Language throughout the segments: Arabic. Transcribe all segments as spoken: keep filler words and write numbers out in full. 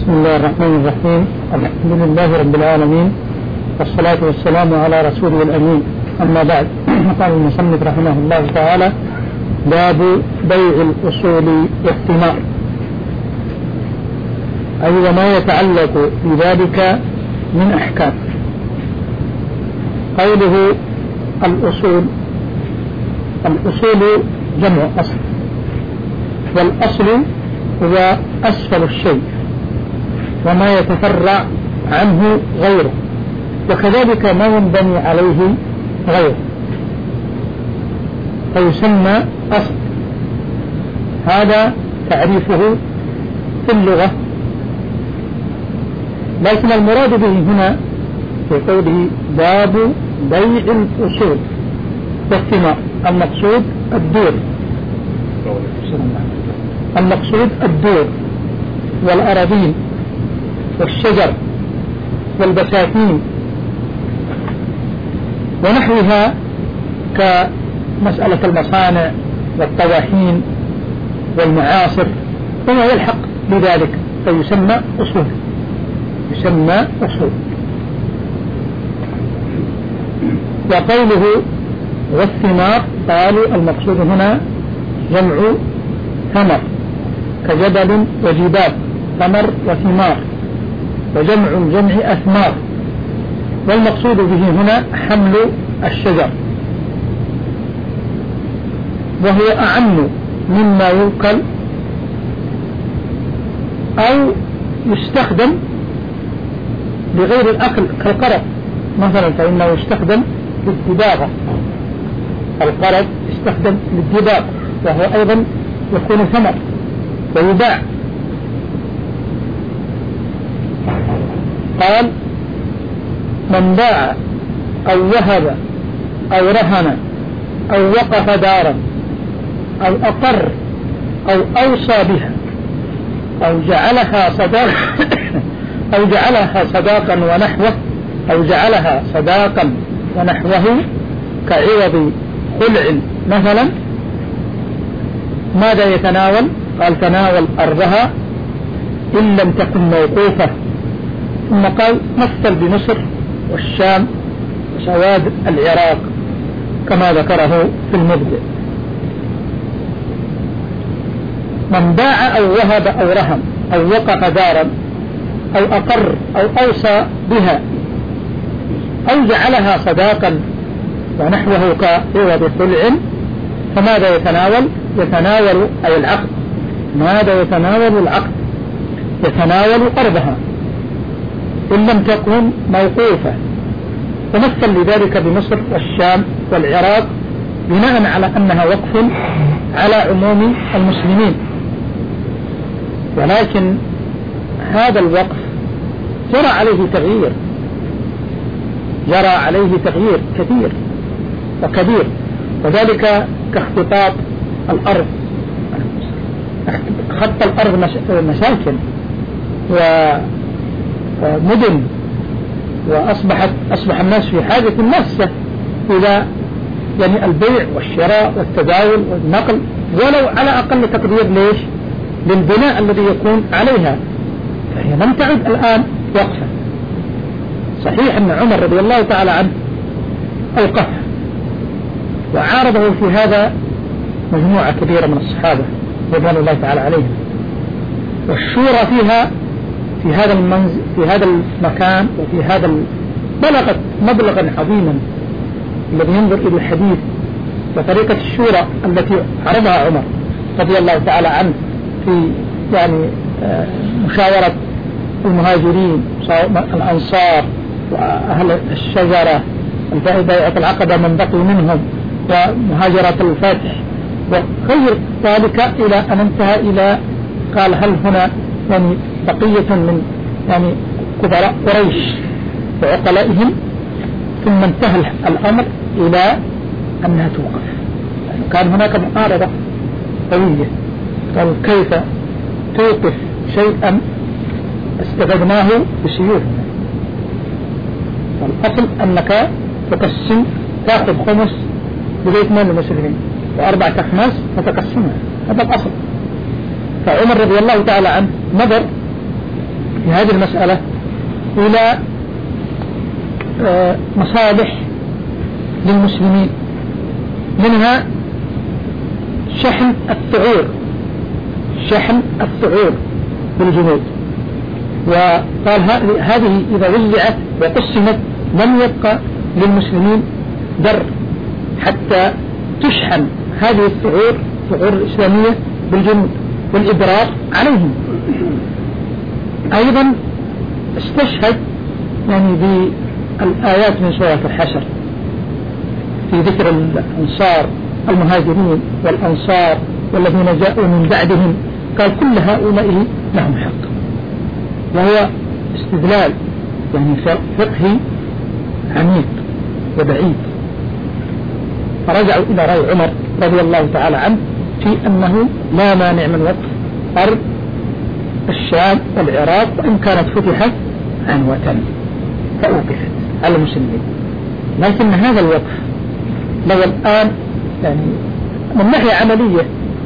بسم الله الرحمن الرحيم. الحمد لله رب العالمين، والصلاة والسلام على رسوله الأمين. أما بعد، قال المصنف رحمه الله تعالى: باب بيع الأصول والثمار، أي وما يتعلق بذلك من أحكام. قوله الأصول، الأصول جمع أصل، والأصل هو أسفل الشيء وما يتفرع عنه غيره، وكذلك ما ينبني عليه غيره، فيسمى أصل. هذا تعريفه في اللغة، لكن المراد به هنا في قوله باب بيع الأصول والثمار، المقصود الدور، المقصود الدور والأراضين والشجر والبساتين ونحوها، كمسألة المصانع والطواحين والمعاصر وما يلحق بذلك، فيسمى أصول، يسمى أصول. وقوله والثمار، قالوا المقصود هنا جمع ثمر، كجبل وجبال، ثمر وثمار، وجمع الجمع أثمار. والمقصود به هنا حمل الشجر، وهو أعم مما يوكل أو يستخدم لغير الأكل، كالقرض مثلا، فإنه يستخدم للدباغة، القرض يستخدم للدباغ، وهو أيضا يكون ثمر ويباع. قال: من باع أو وهب أو رهن أو وقف دارا أو أقر أو أوصى بها أو جعلها صداقا أو جعلها صداقا ونحوه أو جعلها صداقا ونحوه كعوض خلع مثلا، ماذا يتناول؟ قال: تناول أرضها إن لم تكن موقوفة. ثم قال: مثل بمصر والشام وسواد العراق، كما ذكره في المبدئ. من باع أو وهب أو رهن أو وقف دارا أو أقر أو أوصى بها أو جعلها صداقا ونحوه كعوض خلع، فماذا يتناول؟ يتناول أي العقد. ماذا يتناول؟ العقد، يتناول أرضها إن لم تكن موقوفة. ومثل لذلك بمصر والشام والعراق، بناء على أنها وقف على عموم المسلمين. ولكن هذا الوقف جرى عليه تغيير، جرى عليه تغيير كثير وكبير، وذلك كاختطاط الأرض، خط الأرض مساكن ومدن، وأصبحت أصبح الناس في حاجة ماسة إلى يعني البيع والشراء والتداول والنقل، ولو على أقل تقدير. ليش؟ للبناء الذي يكون عليها، فهي لم تعد الآن وقفا. صحيح أن عمر رضي الله تعالى عنه أوقفها، وعارضه في هذا مجموعة كبيرة من الصحابة رضوان الله تعالى عليهم، والشورى فيها في هذا المنزل في هذا المكان وفي هذا بلغت مبلغا عظيما. الذي ينظر إلى الحديث وطريقة الشورى التي عرضها عمر رضي الله تعالى عنه في يعني مشاورة المهاجرين الأنصار وأهل الشجرة، بيعة العقبة من بقي منهم، ومهاجرة الفتح، وغير ذلك إلى أن انتهى إلى قال: هل هنا يعني بقية من يعني كبراء قريش وعقلائهم؟ ثم انتهى الأمر إلى أنها توقف. كان هناك معارضة قوية، قال: كيف توقف شيئا استفدناه بسيوفنا؟ والأصل أنك تقسم، تأخذ خمس ببيت مال المسلمين وأربعة أخماس فتقسمها، هذا الأصل. فعمر رضي الله تعالى عنه نظر في هذه المسألة إلى مصالح للمسلمين، منها شحن الثغور شحن الثغور بالجنود. وقال هذه إذا وزعت وقسمت لم يبقى للمسلمين در حتى تشحن هذه الثغور الثغور الإسلامية بالجنود والإبرار عليهم. أيضا استشهد يعني بالآيات من سورة الحشر في ذكر الأنصار المهاجرين والأنصار والذين جاءوا من بعدهم، قال كل هؤلاء لهم حق، وهو استدلال يعني فقهي عميق وبعيد. فرجعوا إلى رأي عمر رضي الله تعالى عنه في أنه لا مانع من وقف أرض الشام والعراق وإن كانت فتحت عنوة فأوقفت على المسلمين، لكن هذا الوقف لو الآن يعني من ناحية عملية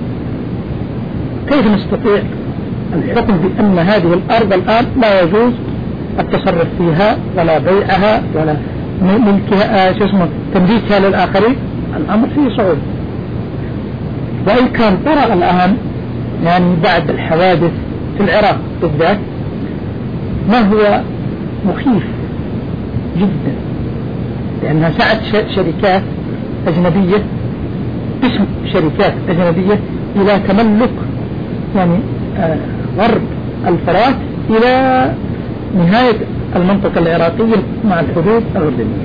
كيف نستطيع الحكم بأن هذه الأرض الآن لا يجوز التصرف فيها ولا بيعها ولا ملكها شو اسمه تمليكها للآخرين؟ الأمر فيه صعوبة. وإن كان طرأ الآن يعني بعد الحوادث في العراق بالذات ما هو مخيف جدا، لأنها سعت شركات أجنبية اسم شركات أجنبية إلى تملك يعني آه غرب الفرات إلى نهاية المنطقة العراقية مع الحدود الأردنية.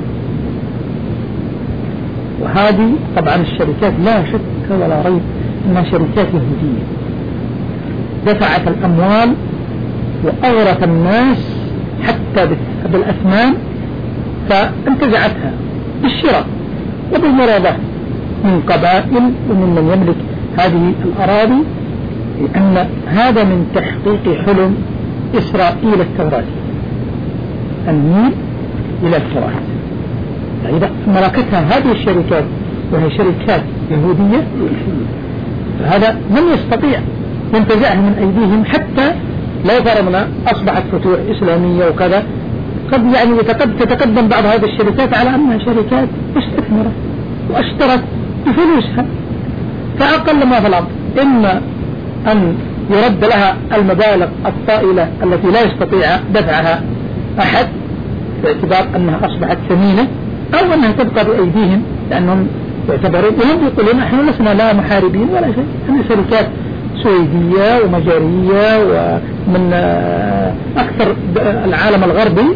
وهذه طبعا الشركات لا شك ولا ريب أنها شركات يهودية دفعت الأموال وأغرت الناس حتى بالأثمان فانتزعتها بالشراء وبالمراضات من قبائل ومن من يملك هذه الأراضي، لأن هذا من تحقيق حلم إسرائيل التوراتي النيل إلى الفرات. فإذا ملكتها هذه الشركات وهي شركات يهودية فهذا من يستطيع ينتزعها من أيديهم، حتى لو فرضنا أصبحت فتوح إسلامية وكذا قد يعني تتقدم بعض هذه الشركات على أنها شركات مستثمرة واشترت بفلوسها، فأقل ما في الأمر إما أن يرد لها المبالغ الطائلة التي لا يستطيع دفعها أحد باعتبار أنها أصبحت ثمينة، أو أنها تبقى بأيديهم لأنهم يعتبرون وهم يقولون نحن لسنا لا محاربين ولا شيء، هذه شركات سويدية ومجرية ومن أكثر العالم الغربي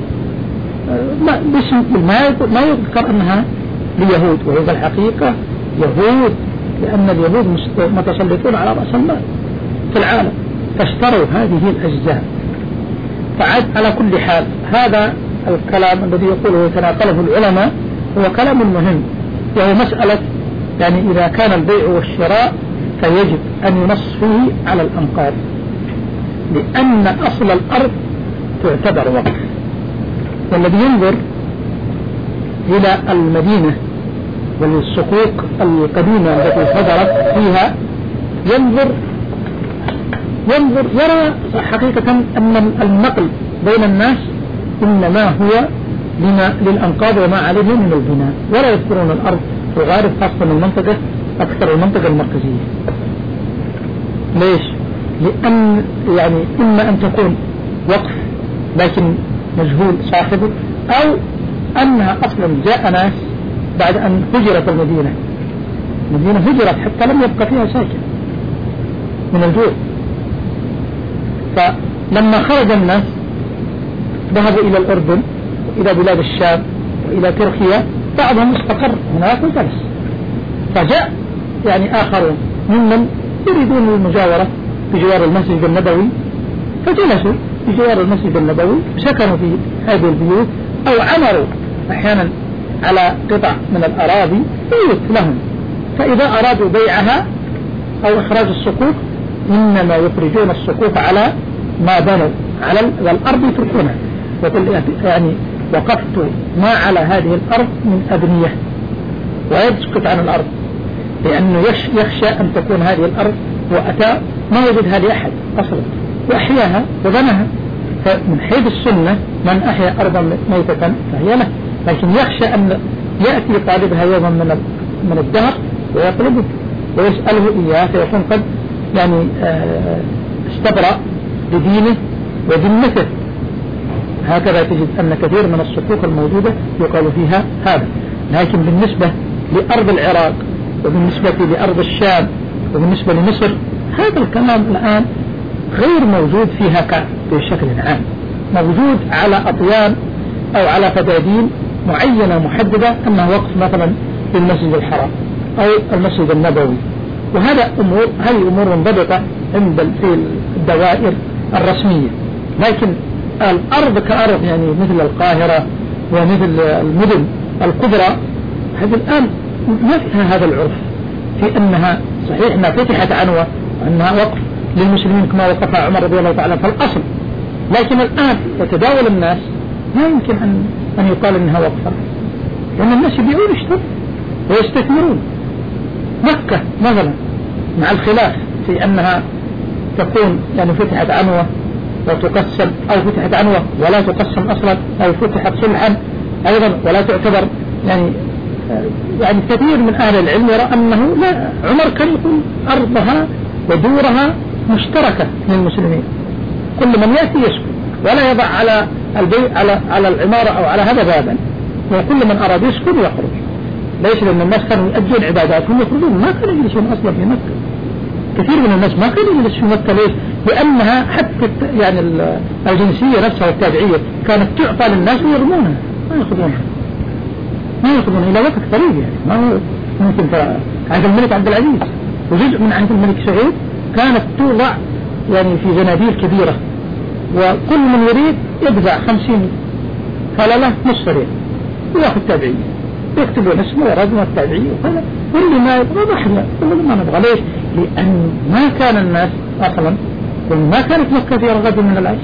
ما يذكر أنها ليهود، وهي الحقيقة يهود لأن اليهود متسلطون على رأس المال في العالم فاشتروا هذه الأجزاء. فعد على كل حال هذا الكلام الذي يقوله يتناقله العلماء هو كلام مهم، وهو مسألة يعني إذا كان البيع والشراء فيجب أن ينص فيه على الأنقاض، لأن أصل الأرض تعتبر وقف. والذي ينظر إلى المدينة والصكوك القديمة التي صدرت فيها ينظر ينظر يرى حقيقة أن النقل بين الناس إنما هو لما للأنقاض وما عليه من البناء، ولا يذكرون الأرض وغارب خاصة المنطقة أكثر المنطقة المركزية. ليش؟ لأن يعني إما أن تكون وقف لكن مجهول صاحبه، أو أنها أصلا جاء ناس بعد أن هجرت المدينة المدينة هجرت حتى لم يبقى فيها ساكن من الجوع، فلما خرج الناس ذهبوا إلى الأردن وإلى بلاد الشام وإلى تركيا، بعضهم استقر هناك وجلس، فجاء يعني آخرون ممن يريدون المجاورة بجوار المسجد النبوي فجلسوا بجوار المسجد النبوي سكنوا في هذه البيوت، أو عمروا أحيانا على قطع من الأراضي بيوت لهم، فإذا أرادوا بيعها أو إخراج الصكوك إنما يخرجون الصكوك على ما بنوا على الأرض يتركونها، وقل يعني وقفت ما على هذه الأرض من أبنية ويسقط عن الأرض، لأنه يخشى أن تكون هذه الأرض وأتى ما وجدها لأحد أصلا وأحياها وبناها فمن حيث السنة من أحيا أرضا ميتة فهي له، لكن يخشى أن يأتي طالبها يوما من من الدهر ويطلبه ويسأله إياه فيكون قد يعني استبرأ بدينه وذمته. هكذا تجد أن كثير من الصكوك الموجودة يقال فيها هذا. لكن بالنسبة لأرض العراق وبالنسبة لأرض الشام وبالنسبة لمصر هذا الكلام الآن غير موجود فيها بشكل عام، موجود على أطيان أو على فدادين معينة محددة أنها وقف مثلا في المسجد الحرام أو المسجد النبوي، وهذا أمور هذه أمور منضبطة عند في الدوائر الرسمية. لكن الأرض كأرض يعني مثل القاهرة ومثل المدن الكبرى هذه الآن ما فيها هذا العرف في أنها صحيح أنها فتحت عنوة وأنها وقف للمسلمين كما وقفها عمر رضي الله تعالى في الأصل، لكن الآن يتداول الناس لا يمكن أن أن يقال أنها وقفة، لأن الناس يبيعون يشترون ويستثمرون. مكة مثلا مع الخلاف في أنها تكون يعني فتحت عنوة وتقسم أو فتحت عنوة ولا تقسم أصلا أو فتحت صلحا أيضا ولا تعتبر يعني يعني كثير من أهل العلم يرى أنه لا، عمر كان يقول أرضها ودورها مشتركة للمسلمين، كل من يأتي يسكن ولا يضع على البيت على على العمارة أو على هذا بابا، وكل من أراد يسكن يخرج. ليش؟ لأن الناس كانوا يؤدون عباداتهم يخرجون، ما كانوا يجلسون أصلا في مكة. كثير من الناس ما كانوا يجلسون في مكة. ليش؟ لأنها حتى يعني الجنسية نفسها والتابعية كانت تعطى للناس ويرمونها ما يأخذونها ما يأخذون إلى وقت قريب، يعني ما هو ممكن. عهد الملك عبد العزيز وجزء من عهد الملك سعود كانت توضع يعني في زنابيل كبيرة، وكل من يريد يدفع خمسين فلله نصف ريال ويأخذ تابعية، يكتبون اسمه ورقم التابعية وكذا، واللي ما يبغى نحن واللي ما نبغى. ليش؟ لأن ما كان الناس أصلا ما كانت مكة في رغد من العيش،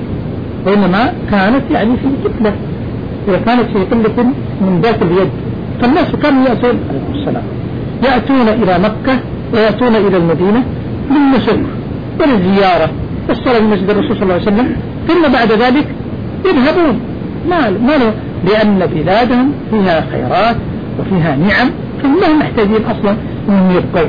وإنما كانت يعني في قتلة، إذا كانت في قلة من ذات اليد. فالناس كانوا يأتون السلام يأتون إلى مكة ويأتون إلى المدينة للنسك وللزيارة والصلاة في مسجد الرسول صلى الله عليه وسلم، ثم بعد ذلك يذهبون ما له، لأن بلادهم فيها خيرات وفيها نعم، فهم محتاجين أصلا أن يبقوا.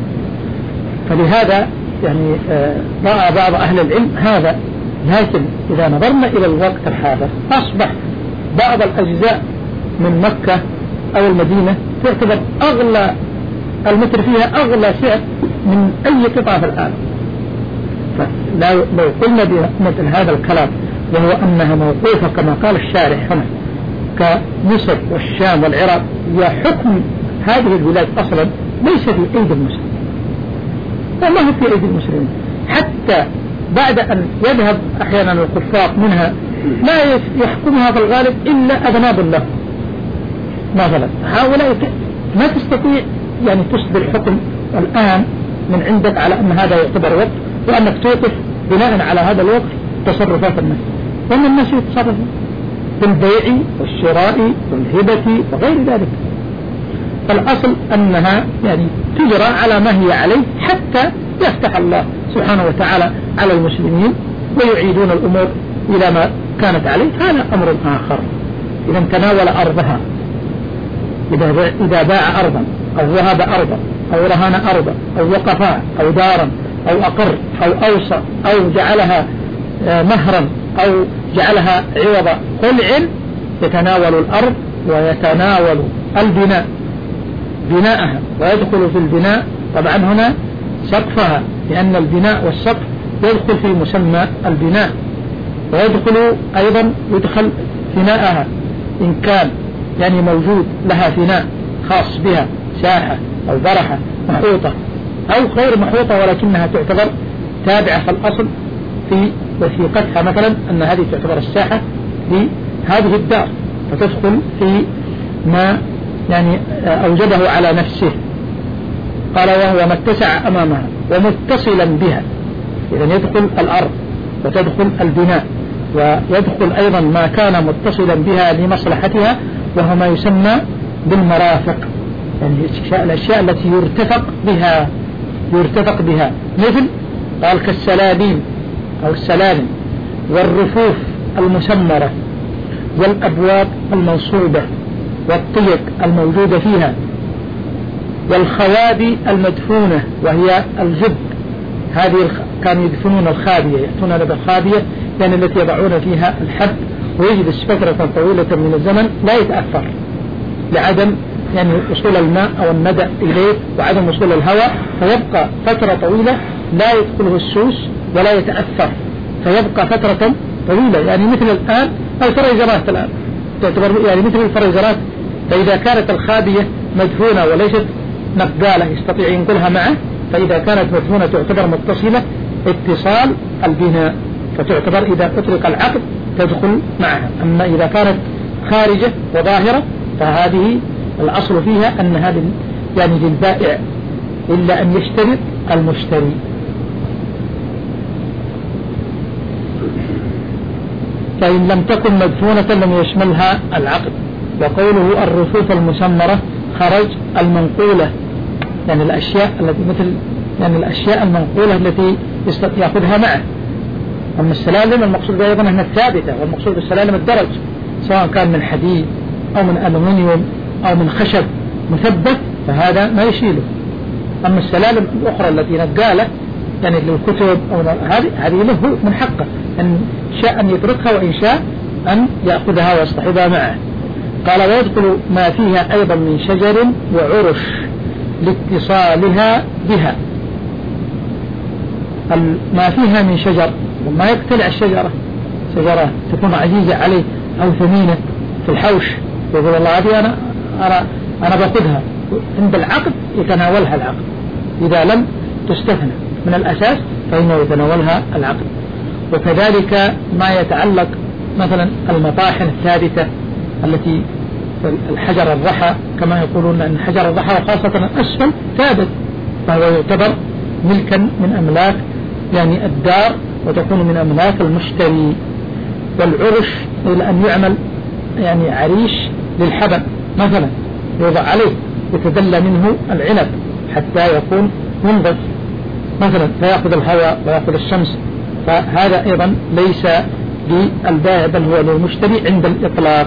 فلهذا يعني رأى بعض أهل العلم هذا. لكن إذا نظرنا إلى الوقت الحاضر أصبح بعض الأجزاء من مكة أو المدينة تعتبر أغلى المتر فيها أغلى سعر من أي قطعة في العالم. فلو لو قلنا بمثل هذا الكلام وهو أنها موقوفة كما قال الشارح هنا كمصر والشام والعراق، وحكم هذه البلاد أصلا ليس في أيدي المسلمين وما هو في أيدي المسلمين، حتى بعد أن يذهب أحيانا الكفار منها لا يحكمها في الغالب إلا أذناب الله مثلا. هؤلاء ما تستطيع يعني تصدر حكم الآن من عندك على أن هذا يعتبر وقت وأنك توقف بناء على هذا الوقت تصرفات الناس، وأن الناس يتصرفون بالبيع والشراء والهبة وغير ذلك. فالأصل أنها يعني تجرى على ما هي عليه حتى يفتح الله سبحانه وتعالى على المسلمين ويعيدون الأمور إلى ما كانت عليه. هذا أمر آخر. إذا تناول أرضها، إذا باع أرضا أو وهب أرضا أو رهن أرضا أو وقفا أو دارا أو أقر أو أوصى أو جعلها مهرا أو جعلها عوض خلع، يتناول الأرض ويتناول البناء بناءها ويدخل في البناء. طبعا هنا سقفها، لأن البناء والسقف يدخل في مسمى البناء، ويدخل أيضا يدخل فناءها إن كان يعني موجود لها فناء خاص بها ساحة أو برحة محوطة أو غير محوطة ولكنها تعتبر تابعة في الأصل في وثيقتها، مثلا أن هذه تعتبر الساحة لهذه الدار، فتدخل في ما يعني أوجده على نفسه. قال وهو ما اتسع أمامها ومتصلا بها، إذن يدخل الأرض وتدخل البناء ويدخل أيضا ما كان متصلا بها لمصلحتها، وهو ما يسمى بالمرافق، يعني الأشياء التي يرتفق بها يرتفق بها مثل قال كالسلالين أو السلالم والرفوف المسمرة والأبواب المنصوبة والطيق الموجودة فيها والخوادي المدفونة وهي الجب، هذه الخ... كانوا يدفنون الخابية، يأتون بالخابية يعني التي يضعون فيها الحب ويجلس فترة طويلة من الزمن لا يتأثر لعدم يعني وصول الماء أو الندى إليه وعدم وصول الهواء، فيبقى فترة طويلة لا يدخله السوس ولا يتأثر، فيبقى فترة طويلة يعني مثل الآن الفريزرات الآن تعتبر يعني مثل الفريزرات. فإذا كانت الخابية مدفونة وليست نقالة يستطيع ينقلها معه، فإذا كانت مدفونة تعتبر متصلة اتصال البناء، فتعتبر إذا أطلق العقد تدخل معها. أما إذا كانت خارجة وظاهرة فهذه الأصل فيها أن هذه يعني للبائع إلا أن يشترط المشتري. فإن لم تكن مدفونة لم يشملها العقد. وقوله الرفوف المسمرة خرج المنقولة يعني الأشياء التي مثل يعني الأشياء المنقولة التي يأخذها معه. أما السلالم المقصود أيضا أنها الثابتة، والمقصود بالسلالم الدرج سواء كان من حديد أو من ألومنيوم أو من خشب مثبت فهذا ما يشيله. أما السلالم الأخرى التي نقالة يعني للكتب أو هذه هذه له من حقه أن شاء أن يتركها وإن شاء أن يأخذها ويصطحبها معه. قال ويدخل ما فيها أيضا من شجر وعرش لاتصالها بها. ما فيها من شجر وما يقتلع الشجرة، شجرة تكون عزيزة عليه أو ثمينة في الحوش يقول الله هذه أنا أنا أنا باخذها، عند العقد يتناولها العقد، إذا لم تستثنى من الأساس فإنه يتناولها العقد. وكذلك ما يتعلق مثلا المطاحن الثابتة التي الحجر الرحى كما يقولون أن حجر الرحى وخاصة الأسفل ثابت، فهو يعتبر ملكا من أملاك يعني الدار وتكون من أملاك المشتري. والعرش إلى أن يعمل يعني عريش للحبل مثلا يوضع عليه يتدلى منه العنب حتى يكون منضج مثلا فيأخذ الهواء ويأخذ الشمس، فهذا أيضا ليس للبائع بل هو للمشتري عند الإطلاق.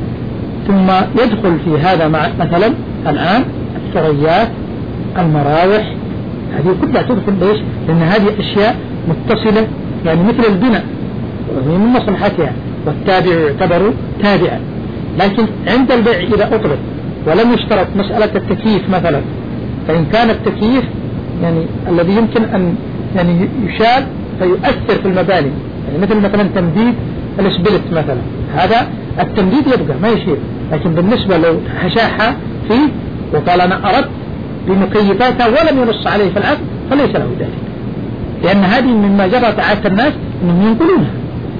ثم يدخل في هذا مع مثلا الآن الثريات المراوح هذه كلها تدخل ليش؟ لأن هذه أشياء متصلة يعني مثل البناء وهي من مصلحتها والتابع يعتبر تابعا. لكن عند البيع إذا أطلق ولم يشترط مسألة التكييف مثلا، فإن كان التكييف يعني الذي يمكن أن يعني يشال فيؤثر في المباني يعني مثل مثلا تمديد الاسبلت مثلا، هذا التمديد يبقى ما يشيل، لكن بالنسبة لو حشاها فيه وقال أنا أردت بمكيفاتها ولم ينص عليه في العقد فليس له ذلك، لأن هذه مما جرت عادة الناس أنهم ينقلونها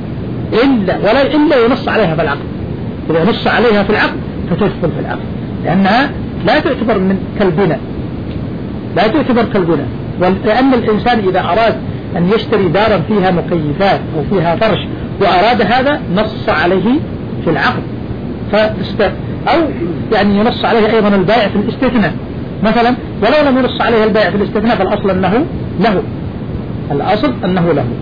إلا ولا إلا ينص عليها في العقد. إذا نص عليها في العقد فتدخل في العقد لأنها لا تعتبر من كالبناء، لا تعتبر كالبناء. لأن الإنسان إذا أراد أن يشتري دارا فيها مكيفات أو فيها فرش وأراد هذا نص عليه في العقد فاست أو يعني ينص عليه أيضا البائع في الاستثناء مثلا، ولو لم ينص عليه البائع في الاستثناء فالأصل أنه له، الأصل أنه له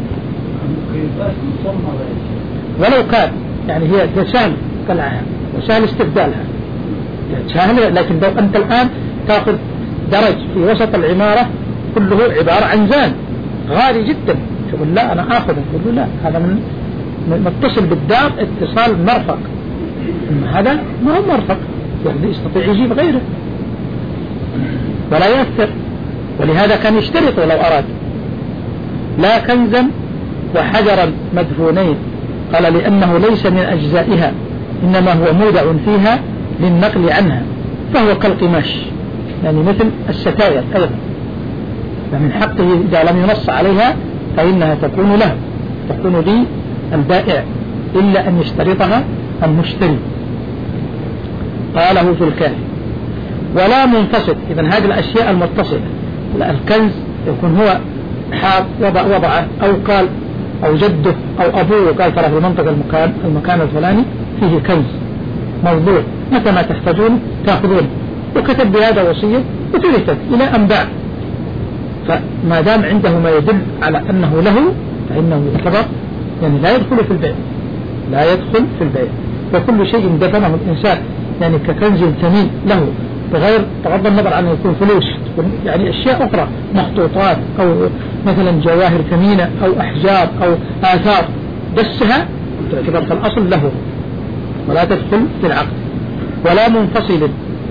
ولو كان يعني هي سهل قلعها وسهل استبدالها سهل. لكن لو أنت الآن تأخذ درج في وسط العمارة كله عبارة عن زان غالي جدا تقول لا أنا آخذه، تقول لا هذا من متصل بالدار اتصال مرفق، أما هذا ما هو مرفق يعني يستطيع يجيب غيره ولا يأثر. ولهذا كان يشترط لو أراد لا كنزا وحجرا مدفونين، قال لأنه ليس من أجزائها إنما هو مودع فيها للنقل عنها فهو كالقماش يعني مثل الستاير أيضا، فمن حقه إذا لم ينص عليها فإنها تكون له تكون لي البائع إلا أن يشترطها المشتري. قاله في الكافي. ولا منفصل، إذن هذه الأشياء المتصلة الكنز يكون هو حاب وضع وضعه أو قال أو جده أو أبوه قال ترى في المنطقة المكان المكان الفلاني فيه كنز موضوع متى ما تحتاجون تأخذون، وكتب بهذا وصية وترثت إلى أن باع، فما دام عنده ما يدل على أنه له فإنه يعتبر يعني لا يدخل في البيع، لا يدخل في البيع. وكل شيء دفنه الإنسان يعني ككنز ثمين له بغير بغض النظر عن يكون فلوس يعني أشياء أخرى مخطوطات أو مثلا جواهر ثمينة أو أحجار أو آثار دسها تعتبر في الأصل له ولا تدخل في العقد. ولا منفصل،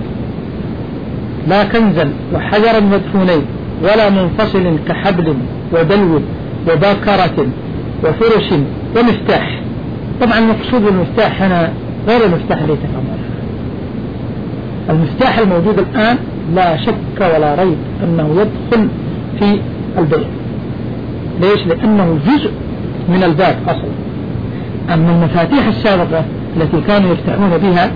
لا كنزا وحجرا مدفونين ولا منفصل كحبل ودلو وباكرة وفرش ومفتاح. طبعا المقصود بالمفتاح هنا غير المفتاح الذي تفهمونه. المفتاح الموجود الآن لا شك ولا ريب أنه يدخل في البيع. ليش؟ لأنه جزء من الباب أصلا. أما المفاتيح السابقة التي كانوا يفتحون بها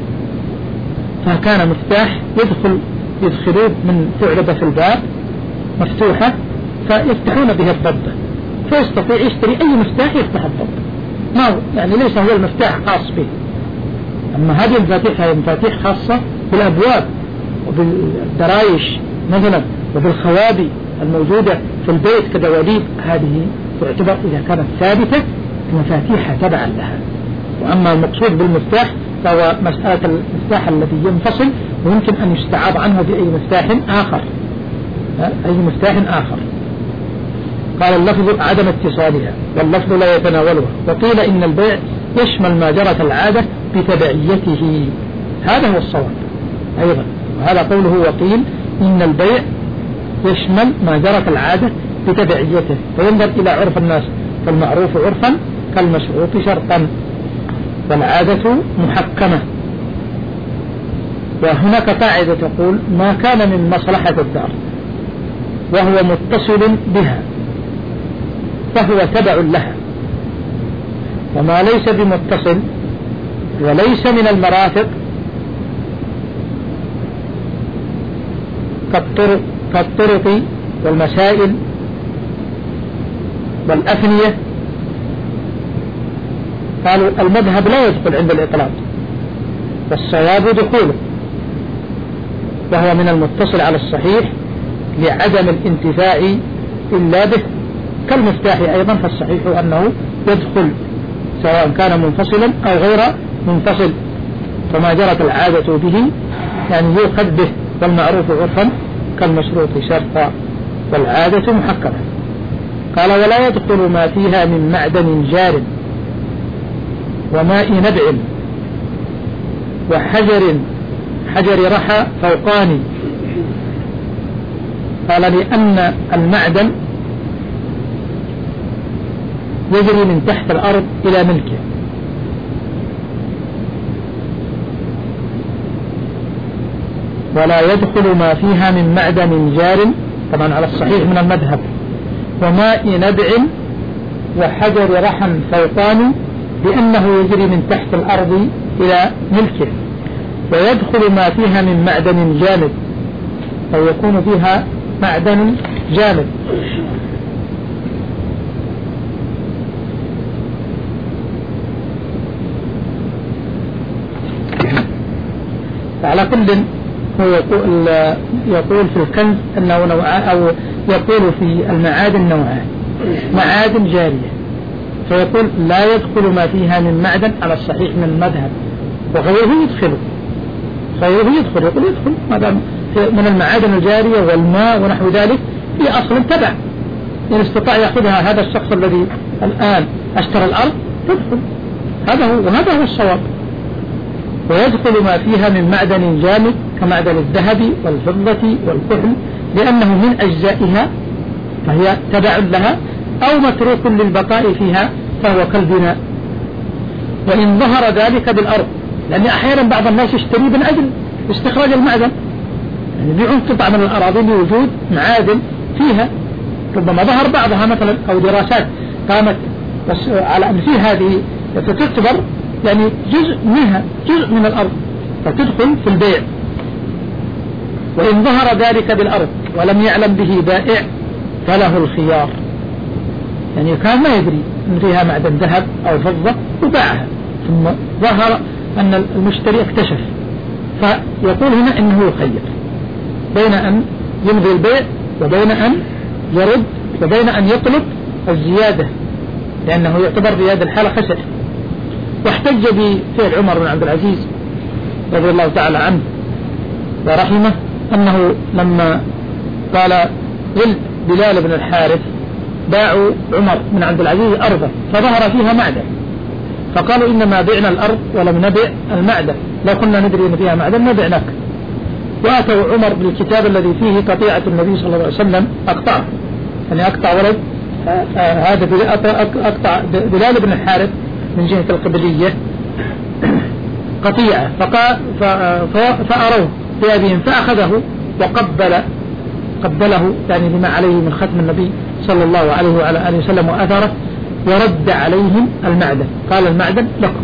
فكان مفتاح يدخل يدخلون من ثعلبة في الباب مفتوحة فيفتحون به الضبة، فيستطيع يشتري أي مفتاح يفتح الضبة، ما يعني ليس هو المفتاح خاص به. أما هذه المفاتيح هي مفاتيح خاصة بالأبواب وبالدرايش مثلا وبالخوابي الموجودة في البيت كدواليب، هذه تعتبر إذا كانت ثابتة مفاتيح تبعا لها. وأما المقصود بالمفتاح فهو مسألة المفتاح الذي ينفصل ويمكن أن يستعاض عنه بأي مفتاح آخر، أي مفتاح آخر. قال اللفظ عدم اتصالها واللفظ لا يتناولها. وقيل إن البيع يشمل ما جرت العادة بتبعيته، هذا هو الصواب أيضا. وهذا قوله وقيل إن البيع يشمل ما جرت العادة بتبعيته، فينظر إلى عرف الناس فالمعروف عرفا كالمشروط شرطا والعادة محكمة. وهناك قاعدة تقول ما كان من مصلحة الدار وهو متصل بها فهو تبع لها، وما ليس بمتصل وليس من المرافق كالطرق, كالطرق والمسائل والأفنية. قالوا المذهب لا يدخل عند الإطلاق والصواب دخوله، وهو من المتصل على الصحيح لعدم الانتفاع إلا به، كالمفتاح أيضا فالصحيح أنه يدخل سواء كان منفصلا أو غير منفصل، فما جرت العادة به يعني يؤخذ به، والمعروف عرفا كالمشروط شرطا والعادة محكمة. قال ولا يدخل ما فيها من معدن جار وماء نبع وحجر حجر رحى فوقاني. قال لأن المعدن يجري من تحت الأرض إلى ملكه، ولا يدخل ما فيها من معدن جار طبعا على الصحيح من المذهب وماء نبع وحجر رحى فوقاني لأنه يجري من تحت الأرض إلى ملكه. ويدخل ما فيها من معدن جامد أو يكون فيها معدن جامد. على كل هو يقول, يقول في الكنز أنه نوعان، أو يقول في المعادن نوعان: معادن جارية، فيقول لا يدخل ما فيها من معدن على الصحيح من المذهب، وغيره يدخله، غيره يدخل يقول يدخل ما دام من المعادن الجارية والماء ونحو ذلك في أصل تبع، إن استطاع يأخذها هذا الشخص الذي الآن اشترى الأرض تدخل، هذا هو وهذا هو الصواب. ويدخل ما فيها من معدن جامد كمعدن الذهب والفضة والكحل لأنه من أجزائها فهي تبع لها أو متروك للبقاء فيها فهو كالبناء، وإن ظهر ذلك بالأرض، لأن أحيانا بعض الناس يشتري من أجل استخراج المعدن، يعني يبيعون قطع من الأراضي لوجود معادن فيها، ربما ظهر بعضها مثلا أو دراسات قامت على أن في هذه فتعتبر يعني جزء منها جزء من الأرض فتدخل في البيع. وإن ظهر ذلك بالأرض ولم يعلم به بائع فله الخيار، يعني كان ما يدري أن فيها معدن ذهب أو فضة وباعها، ثم ظهر أن المشتري اكتشف، فيقول هنا إنه يخير بين أن يمضي البيع وبين أن يرد وبين أن يطلب الزيادة لأنه يعتبر في هذه الحالة خسر. واحتج بفعل عمر بن عبد العزيز رضي الله تعالى عنه ورحمه أنه لما قال ولد بلال بن الحارث باعوا عمر بن عبد العزيز أرضا فظهر فيها معدن، فقالوا إنما بعنا الأرض ولم نبع المعدن، لو كنا ندري أن فيها معدن ما بعناك. وآتوا عمر بالكتاب الذي فيه قطيعة النبي صلى الله عليه وسلم أقطعه، يعني أقطع ولد هذا أقطع بلال بن الحارث من جهة القبلية قطيعة، فأروه بأبيهم فأخذه وقبل قبله يعني لما عليه من ختم النبي صلى الله عليه وعلى آله وسلم وأثره، ورد عليهم المعدن، قال المعدن لكم.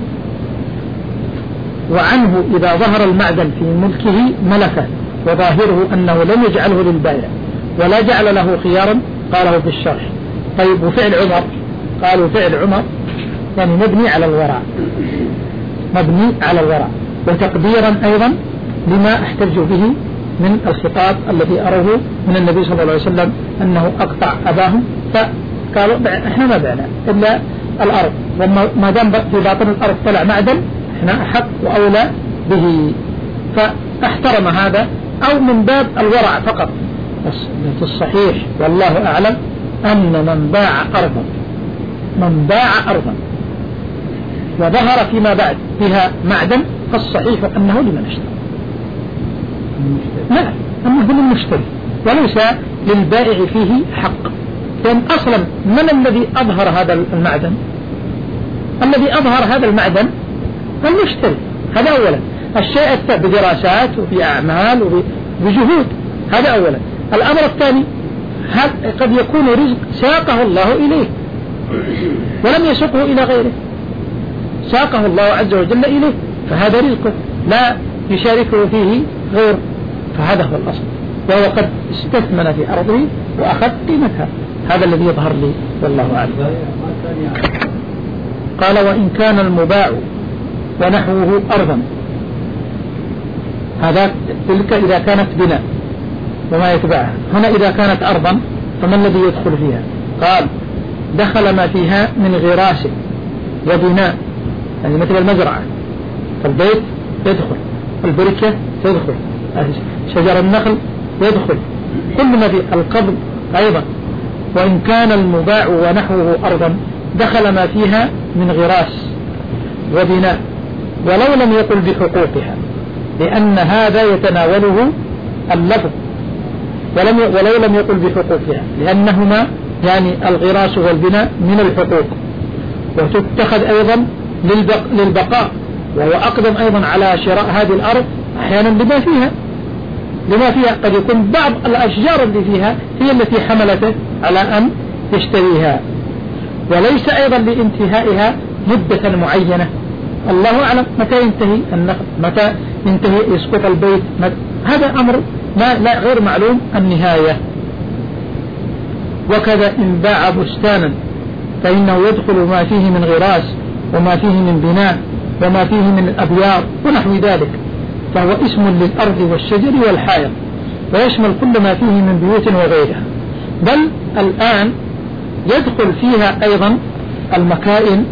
وعنه إذا ظهر المعدن في ملكه ملكه، وظاهره أنه لم يجعله للبائع ولا جعل له خيارا، قاله في الشرح. طيب وفعل عمر؟ قالوا فعل عمر يعني مبني على الورع، مبني على الورع، وتقديرا أيضا لما احتجوا به من الخطاب الذي أروه من النبي صلى الله عليه وسلم أنه أقطع أباهم، فقالوا احنا ما بعنا إلا الأرض، وما دام في باطن الأرض طلع معدن احنا أحق وأولى به، فاحترم هذا، أو من باب الورع فقط. بس في الصحيح والله أعلم أن من باع أرضا من باع أرضا وظهر فيما بعد فيها معدن فالصحيح أنه لمن اشترى، نعم أنه للمشتري وليس للبائع فيه حق، لأن أصلا من الذي أظهر هذا المعدن؟ الذي أظهر هذا المعدن المشتري، هذا أولا. الشيء الثاني بدراسات وفي أعمال وبجهود، هذا أولا. الأمر الثاني قد يكون رزق ساقه الله إليه ولم يسقه إلى غيره، ساقه الله عز وجل إليه، فهذا رزقه لا يشاركه فيه غيره، فهذا هو الأصل. وهو قد استثمن في أرضه وأخذ قيمتها، هذا الذي يظهر لي والله أعلم. قال وإن كان المباع ونحوه أرضا، هذا تلك إذا كانت بناء وما يتبعها. هنا إذا كانت أرضا فما الذي يدخل فيها؟ قال دخل ما فيها من غراس وبناء، يعني مثل المزرعة، فالبيت يدخل، البركة تدخل، شجر النخل يدخل، كل ما في القبض أيضا. وإن كان المباع ونحوه أرضا دخل ما فيها من غراس وبناء، ولو لم يقل بحقوقها، لأن هذا يتناوله اللفظ، ولم ولو لم يقل بحقوقها، لأنهما يعني الغراس والبناء من الحقوق، وتتخذ أيضا للبقاء، وهو أقدم أيضا على شراء هذه الأرض أحيانا لما فيها لما فيها قد يكون بعض الأشجار اللي فيها هي التي حملته على أن يشتريها، وليس أيضا لانتهائها مدة معينة، الله أعلم متى ينتهي النخل، متى ينتهي يسقط البيت، هذا أمر ما لا غير معلوم النهاية. وكذا إن باع بستانا فإنه يدخل ما فيه من غراس وما فيه من بناء وما فيه من الأبيار ونحو ذلك، فهو اسم للأرض والشجر والحائط، ويشمل كل ما فيه من بيوت وغيرها. بل الآن يدخل فيها أيضا المكائن،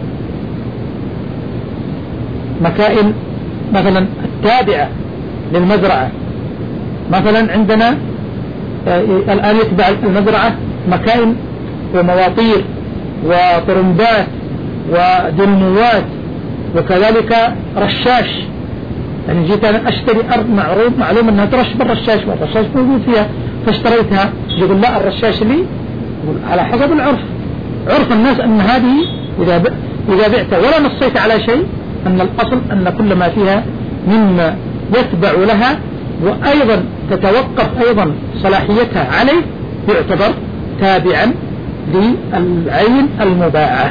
مكائن مثلا التابعة للمزرعة، مثلا عندنا الآن يتبع المزرعة مكائن ومواطير وطرمبات ودنموات، وكذلك رشاش، يعني جيت أنا أشتري أرض معروف معلوم أنها ترش بالرشاش والرشاش موجود فيها فاشتريتها، يقول لا الرشاش لي، على حسب العرف، عرف الناس أن هذه إذا إذا بعت ولا نصيت على شيء أن الأصل أن كل ما فيها مما يتبع لها وأيضا تتوقف أيضا صلاحيتها عليه يعتبر تابعا للعين المباعة.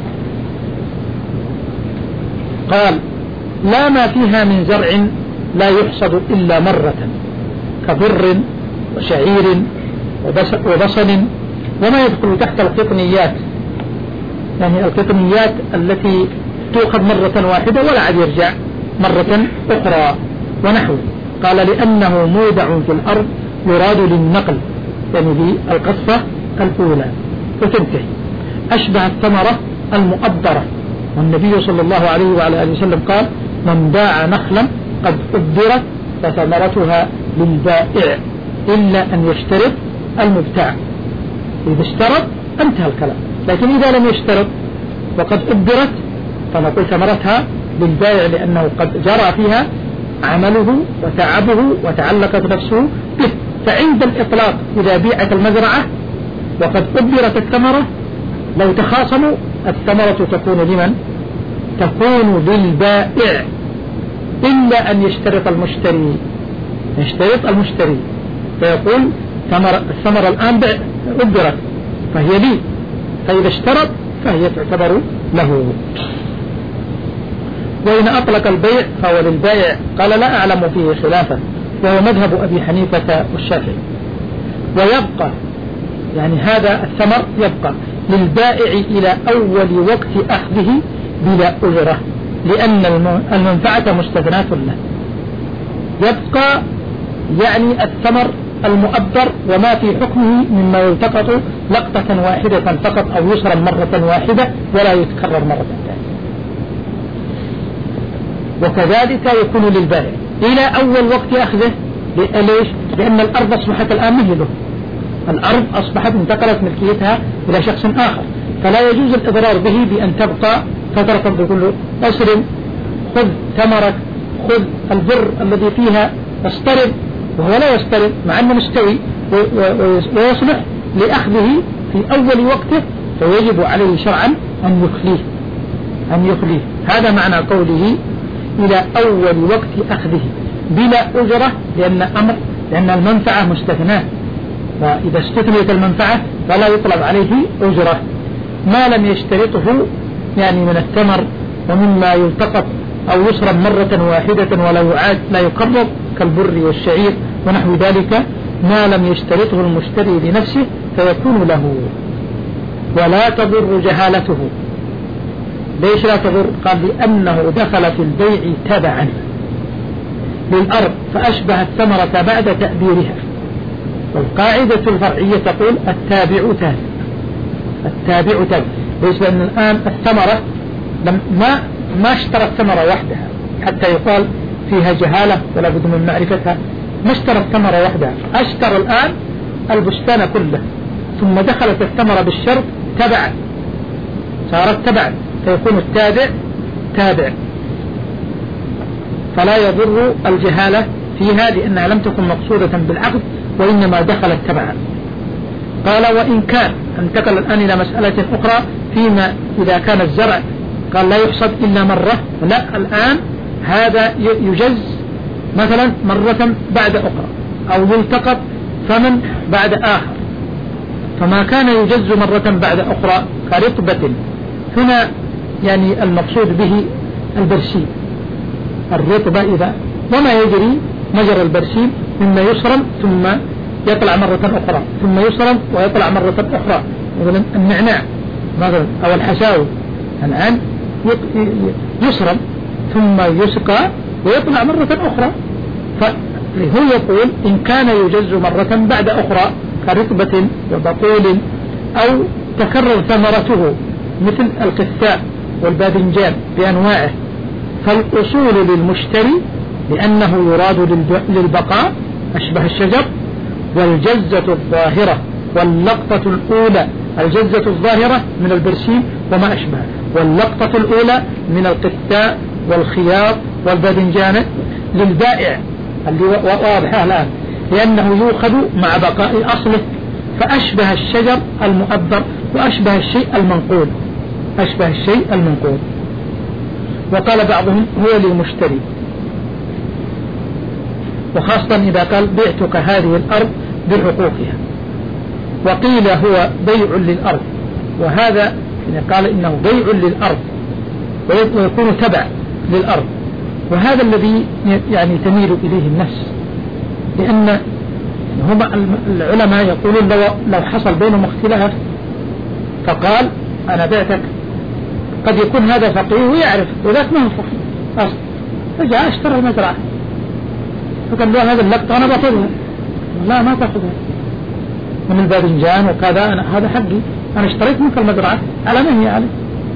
قال لا ما فيها من زرع لا يحصد إلا مرة كبر وشعير وبصل وما يدخل تحت القطنيات، يعني القطنيات التي تؤخذ مرة واحدة ولا عاد يرجع مرة أخرى ونحو. قال لأنه مودع في الأرض يراد للنقل، يعني بالقصة الأولى وتنتهي. أشبه الثمرة المؤبرة، والنبي صلى الله عليه وعلى آله وسلم قال: من باع نخلا قد أبرت فثمرتها للبائع إلا أن يشترط المبتاع. إذا اشترط انتهى الكلام، لكن إذا لم يشترط وقد أبرت فنقول ثمرتها للبائع، لأنه قد جرى فيها عمله وتعبه وتعلقت نفسه به. فعند الإطلاق إذا بيعت المزرعة وقد أبرت الثمرة لو تخاصموا الثمرة تكون لمن؟ تكون للبائع إلا أن يشترط المشتري، يشترط المشتري فيقول الثمرة الآن أبرت فهي لي، فإذا اشترط فهي تعتبر له. وإن أطلق البيع فهو للبائع، قال: لا أعلم فيه خلافا، وهو مذهب أبي حنيفة والشافعي. ويبقى يعني هذا الثمر يبقى للبائع إلى أول وقت أخذه بلا أجرة، لأن المنفعة مستثناة له. يبقى يعني الثمر المؤبر وما في حكمه مما يلتقط لقطة واحدة فقط أو يسرا مرة واحدة ولا يتكرر مرة ثانية. وكذلك يكون للبائع إلى أول وقت أخذه. ليش؟ لأن الأرض أصبحت الآن مهله، الأرض أصبحت انتقلت ملكيتها إلى شخص آخر، فلا يجوز الإضرار به بأن تبقى فترة بيقول له: أسرم، خذ ثمرك، خذ البر الذي فيها، استرد، وهو لا يسترد مع أنه مستوي ويصلح لأخذه في أول وقته، فيجب عليه شرعا أن يخليه أن يخليه هذا معنى قوله إلى أول وقت أخذه بلا أجرة، لأن أمر لأن المنفعة مستثناة، وإذا استثنيت المنفعة فلا يطلب عليه أجرة ما لم يشترطه، يعني من الثمر ومما يلتقط أو يسرا مرة واحدة ولا يعاد لا يقرب كالبر والشعير ونحو ذلك، ما لم يشترطه المشتري لنفسه فيكون له. ولا تضر جهالته. ليش لا تضر؟ قال: لأنه دخل في البيع تبعا للأرض فأشبه الثمرة بعد تأبيرها. والقاعدة الفرعية تقول: التابع تابع التابع تابع. ليش؟ لأن الآن الثمرة لم ما ما اشترت ثمرة وحدها حتى يقال فيها جهالة ولا بد من معرفتها، ما اشترت ثمرة وحدها، اشترى الآن البستان كله، ثم دخلت الثمرة بالشرط تبع، صارت تبع، فيكون التابع تابع، فلا يضر الجهالة فيها لأنها لم تكن مقصودة بالعقد وإنما دخلت تبعا. قال: وإن كان، انتقل الآن إلى مسألة أخرى فيما إذا كان الزرع قال لا يحصد إلا مرة، لا، الآن هذا يجز مثلا مرة بعد أخرى أو يلتقط ثمن بعد آخر، فما كان يجز مرة بعد أخرى كرطبة هنا يعني المقصود به البرسيم، الرطبة إذا وما يجري مجرى البرسيم مما يسرم ثم يطلع مرة أخرى ثم يسرم ويطلع مرة أخرى، مثلا النعناع مثلا أو الحساوي الآن يسرم ثم يسقى ويطلع مرة أخرى، فهو يقول إن كان يجز مرة بعد أخرى كرطبة وبقول أو تكرر ثمرته مثل القثاء والباذنجان بأنواعه، فالأصول للمشتري لأنه يراد للبقاء أشبه الشجر، والجزة الظاهرة واللقطة الأولى، الجزة الظاهرة من البرسيم وما أشبه، واللقطة الأولى من القثاء والخياط والباذنجان للبائع اللي واضحة الآن، لأنه يؤخذ مع بقاء أصله، فأشبه الشجر المؤبر وأشبه الشيء المنقول، أشبه الشيء المنقول. وقال بعضهم هو للمشتري، وخاصة إذا قال بعتك هذه الأرض بحقوقها، وقيل هو بيع للأرض، وهذا قال إنه بيع للأرض ويكون تبع للأرض، وهذا الذي يعني تميل إليه النفس، لأن هم العلماء يقولون لو, لو حصل بينهم اختلاف فقال أنا بعتك، قد يكون هذا فقيه ويعرف وذاك ما هو فقيه أصلا، فجاء اشترى المزرعة فقال له هذا اللقطة أنا باخذها، لا ما تأخذها من الباذنجان وكذا، أنا هذا حقي، أنا اشتريت منك المزرعة على ما هي عليه،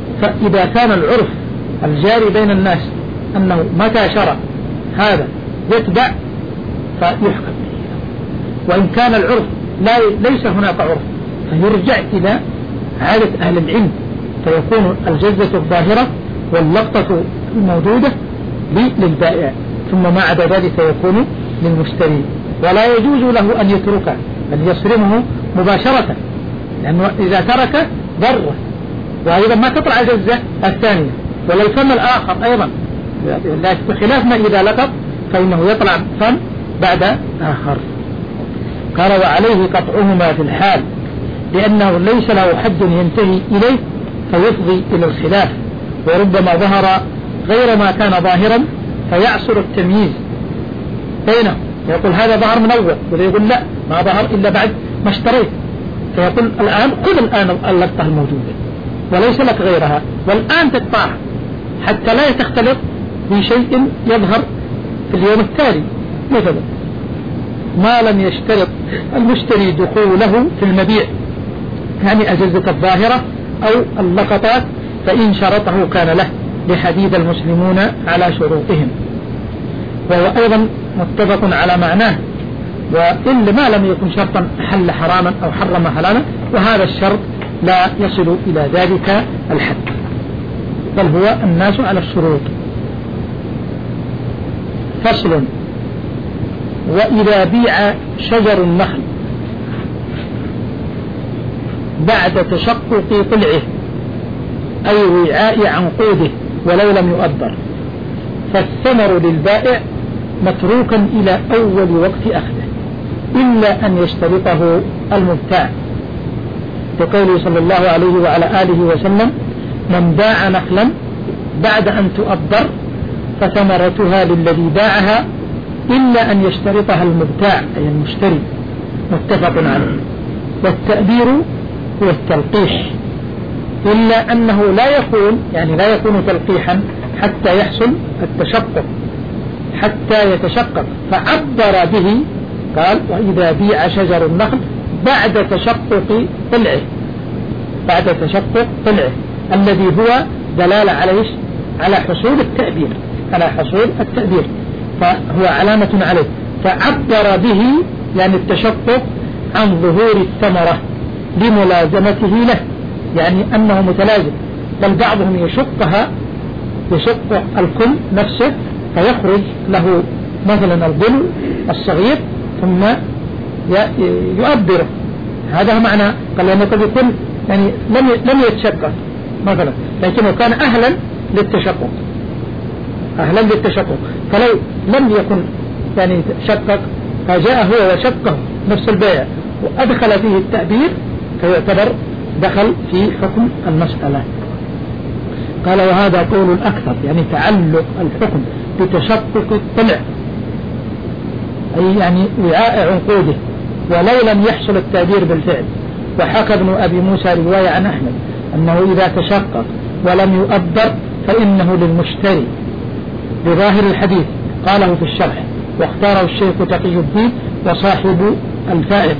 فإذا كان العرف الجاري بين الناس أنه متى شرع هذا يتبع فيحكم به، وإن كان العرف لا ليس هناك عرف فيرجع إلى عادة أهل العلم، فيكون الجزة الظاهرة واللقطة الموجودة للبائع، ثم ما عدا ذلك يكون للمشتري، ولا يجوز له أن يتركه بل يصرمه مباشرة، لأنه إذا ترك ضره، وأيضا ما تطلع الجزة الثانية ولا الفم الآخر أيضا، بخلاف ما إذا لقط فإنه يطلع فم بعد آخر. قال وعليه قطعهما في الحال لأنه ليس له حد ينتهي إليه فيفضي إلى الخلاف، وربما ظهر غير ما كان ظاهرا فيعصر التمييز بينه، يقول هذا ظهر من أول، ولا يقول لا ما ظهر إلا بعد ما اشتريت، فيقول الآن خذ الآن اللقطة الموجودة وليس لك غيرها، والآن تقطعها حتى لا تختلط بشيء يظهر في اليوم التالي. مثلا ما لم يشترط المشتري دخوله في المبيع، يعني أجزة الظاهرة أو اللقطات، فإن شرطه كان له لحديد المسلمون على شروطهم، وهو أيضا متفق على معناه، وإن ما لم يكن شرطا حل حراما أو حرم حلالا، وهذا الشرط لا يصل إلى ذلك الحد، بل هو الناس على الشروط. فصل. وإذا بيع شجر النخل بعد تشقق طلعه أي وعاء عنقوده ولو لم يؤبر، فالثمر للبائع متروكا إلى أول وقت أخذه إلا أن يشترطه المبتاع، بقوله صلى الله عليه وعلى آله وسلم من باع نخلا بعد أن تؤبر فثمرتها للذي باعها إلا أن يشترطها المبتاع أي المشتري، متفق عليه. والتأبير هو التلقيح، إلا أنه لا يكون يعني لا يكون تلقيحا حتى يحصل التشقق، حتى يتشقق، فعبر به قال وإذا بيع شجر النخل بعد تشقق طلعه، بعد تشقق طلعه الذي هو دلالة عليه على حصول التأبير، على حصول التأبير، فهو علامة عليه، فعبر به يعني التشقق عن ظهور الثمرة لملازمته له، يعني أنه متلازم، بل بعضهم يشقها يشق الكل نفسه فيخرج له مثلا الظل الصغير ثم يؤبره، هذا معنى قال لأنه قد يكون يعني لم لم يتشقق مثلا، لكنه كان أهلا للتشقق، أهلا للتشقق، فلو لم يكن يعني شقق فجاء هو وشقه نفس البيع وأدخل فيه التأبير فيعتبر دخل في حكم المسألة. قال وهذا قول الأكثر، يعني تعلق الحكم بتشقق الطلع أي يعني وعاء عنقوده ولو لم يحصل التأبير بالفعل. وحكى ابن أبي موسى رواية عن أحمد أنه إذا تشقق ولم يؤبر فإنه للمشتري بظاهر الحديث، قاله في الشرح واختاره الشيخ تقي الدين وصاحب الفائق.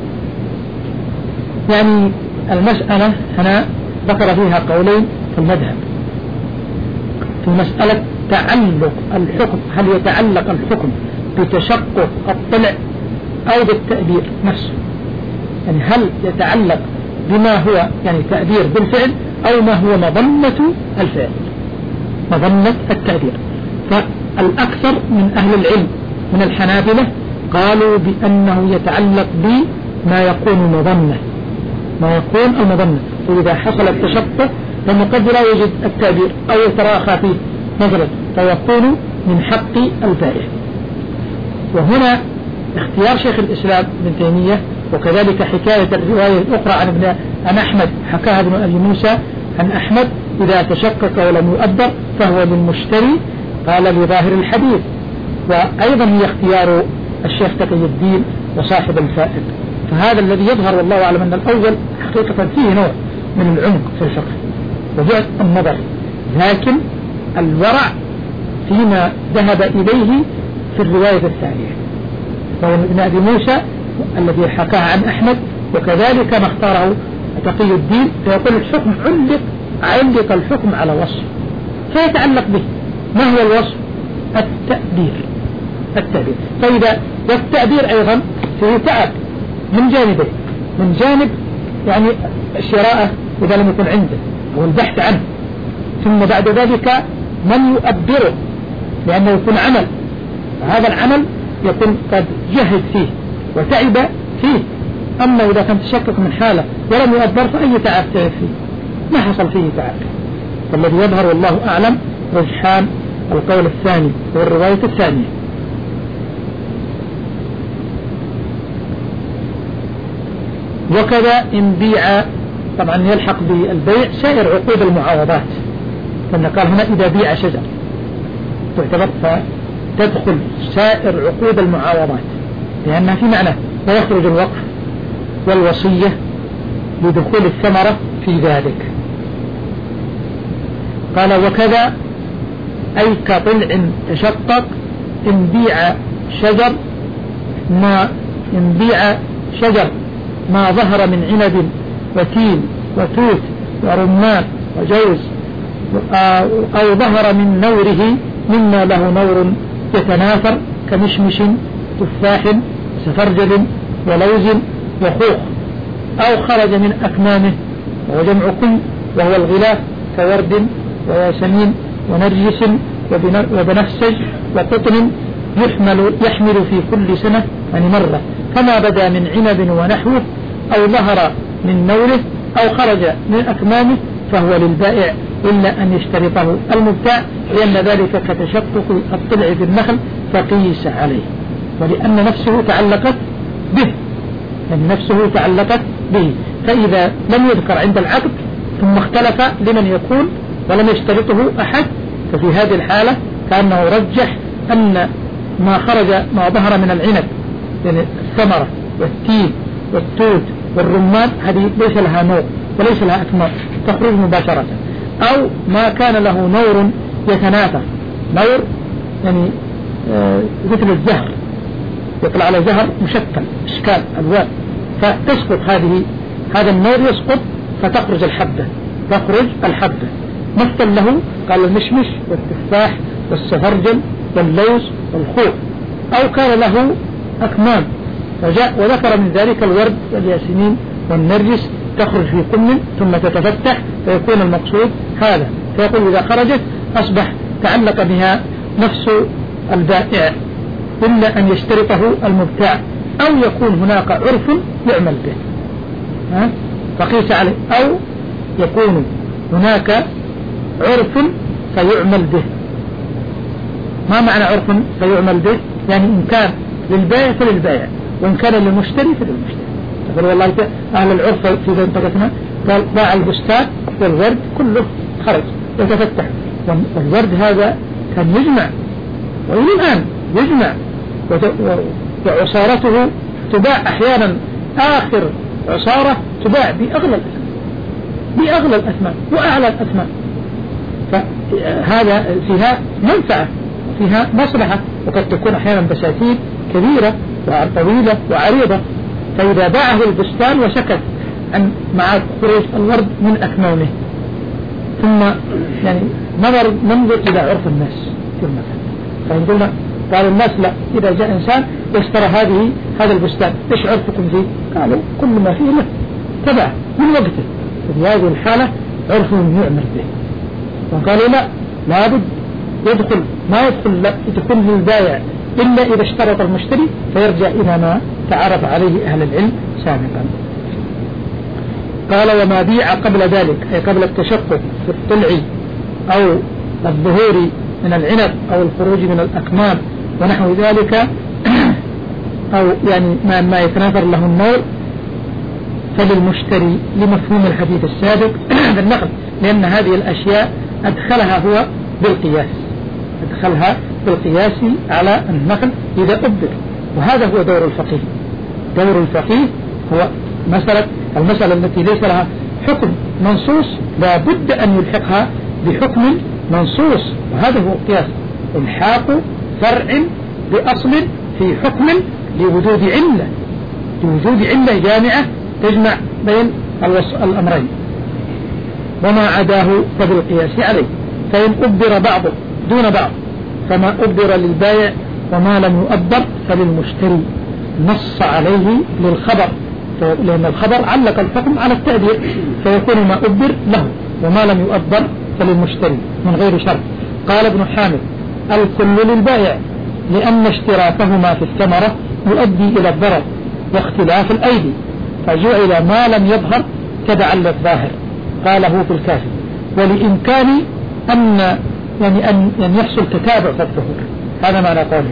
يعني المسألة هنا ذكر فيها قولين في المذهب في مسألة تعلق الحكم، هل يتعلق الحكم بتشقق الطلع أو بالتأبير نفسه، يعني هل يتعلق بما هو يعني تأبير بالفعل أو ما هو مظنة الفعل، مظنة التأبير. فالأكثر من أهل العلم من الحنابلة قالوا بأنه يتعلق بما يكون مظنة، ما يكون المظنة، وإذا حصل التشقق لما قد لا يوجد التأبير أو يتراخى فيه مثلا فيكون من حق البائع. وهنا اختيار شيخ الإسلام ابن تيمية وكذلك حكاية الرواية الأخرى عن ابن عن أحمد حكاها ابن أبي موسى عن أحمد إذا تشقق ولم يؤبر فهو للمشتري، قال لظاهر الحديث. وأيضا هي اختيار الشيخ تقي الدين وصاحب الفائق. فهذا الذي يظهر والله أعلم أن الأول حقيقة فيه نوع من العمق في الفقه وجهة النظر، لكن الورع فيما ذهب إليه في الرواية الثانية وهو ابن أبي موسى الذي حكاه عن أحمد، وكذلك ما اختاره تقي الدين، فيقول الحكم علق علق الحكم على وصف فيتعلق به. ما هو الوصف؟ التأبير. التأبير فإذا والتأبير أيضا فيه تعب من جانبين، من جانب يعني الشراء إذا لم يكن عنده أو البحث عنه، ثم بعد ذلك من يؤبره لأنه يكون عمل، وهذا العمل يكون قد جهد فيه وتعب فيه. أما إذا كان تشكك من حاله ولم يؤبر فأي تعب تعب فيه؟ ما حصل فيه تعب. فالذي يظهر والله أعلم رجحان القول الثاني والرواية الثانية. وكذا إن بيع، طبعا يلحق بالبيع سائر عقود المعاوضات، لأن قال هنا إذا بيع شجر تعتبر فتدخل سائر عقود المعاوضات لأنها في معنى، ويخرج الوقف والوصية لدخول الثمرة في ذلك. قال وكذا أي كطلع تشقق إن بيع شجر ما إن بيع شجر ما ظهر من عنب وتين وتوت ورمان وجوز أو ظهر من نوره مما له نور يتناثر كمشمش تفاح سفرجل ولوز وخوخ، أو خرج من أكمامه وهو جمع كل وهو الغلاف كورد وياسمين ونرجس وبنفسج وقطن يحمل, يحمل في كل سنة يعني مرة، كما بدا من عنب ونحوه أو ظهر من نوره أو خرج من أكمامه فهو للبائع إلا أن يشترطه المبتاع، لأن ذلك كتشقق الطلع في النخل فقيس عليه، ولأن نفسه تعلقت به، لأن نفسه تعلقت به. فإذا لم يذكر عند العقد ثم اختلف لمن يكون ولم يشترطه أحد، ففي هذه الحالة كأنه رجح أن ما خرج ما ظهر من العنب يعني الثمرة والتين والتوت والرمان هذه ليس لها نور وليس لها أكمام تخرج مباشرة، أو ما كان له نور يتناثر، نور يعني آه مثل الزهر يطلع على زهر مشكل اشكال الوان فتسقط هذه هذا النور يسقط فتخرج الحبة تخرج الحبة مثل له قال المشمش والتفاح والسفرجل واللوز والخوخ، أو كان له أكمام وجاء وذكر من ذلك الورد والياسمين والنرجس تخرج في كم ثم تتفتح فيكون المقصود هذا، فيقول إذا خرجت أصبح تعلق بها نفس البائع إلا أن يشترطه المبتاع، أو يكون هناك عرف يعمل به ها؟ فقيس عليه، أو يكون هناك عرف فيعمل به. ما معنى عرف فيعمل به؟ يعني إن كان للبائع فللبائع، وإن كان للمشتري فللمشتري. تقول والله أهل العرف في منطقتنا قال باع البستان والورد كله خرج يتفتح، والورد هذا كان يجمع وإلى الآن يجمع، وعصارته تباع أحيانا آخر عصارة تباع بأغلى الأثمان بأغلى الأثمان وأعلى الأثمان، فهذا فيها منفعة فيها مصلحة، وقد تكون أحيانا بساتين كبيرة وطويلة وعريضة. فإذا باعه البستان وسكت عن مع خروج الورد من أكمامه ثم يعني نظر منظر إلى عرف الناس في المكان، فإن قال الناس لا، إذا جاء إنسان يشترى هذه هذا البستان إيش عرفكم فيه؟ قالوا كل ما فيه له تبع من وقته، في هذه الحالة عرف يعمل به. وقالوا لا، لابد يدخل ما يدخل لا تكون للبائع إلا إذا اشترط المشتري فيرجع إلى ما تعرف عليه أهل العلم سابقا. قال وما بيع قبل ذلك أي قبل التشقق في الطلع أو الظهور من العنب أو الخروج من الأكمام ونحو ذلك أو يعني ما, ما يتناثر له النور فللمشتري لمفهوم الحديث السابق بالنقل، لأن هذه الأشياء أدخلها هو بالقياس أدخلها بالقياس على النقل إذا أبدل، وهذا هو دور الفقيه. دور الفقيه هو مسألة المسألة التي ليس لها حكم منصوص لا بد أن يلحقها بحكم منصوص، وهذا هو القياس، الحاق فرع بأصل في حكم لوجود علة لوجود علة جامعة تجمع بين الأمرين. وما عداه فبالقياس عليه. فإن أبر بعضه دون بعض فما أبر للبائع وما لم يؤبر فللمشتري، نص عليه للخبر، لأن الخبر علق الحكم على التأبير، فيكون ما أبر له وما لم يؤبر فللمشتري من غير شرط. قال ابن حامد: الكل للبائع لأن اشتراكهما في الثمرة يؤدي إلى الضرر واختلاف الأيدي، فجعل ما لم يظهر تبعا للظاهر. قاله في الكافي: ولإمكان أن يعني أن يعني يحصل تتابع في الظهور، هذا معنى قوله.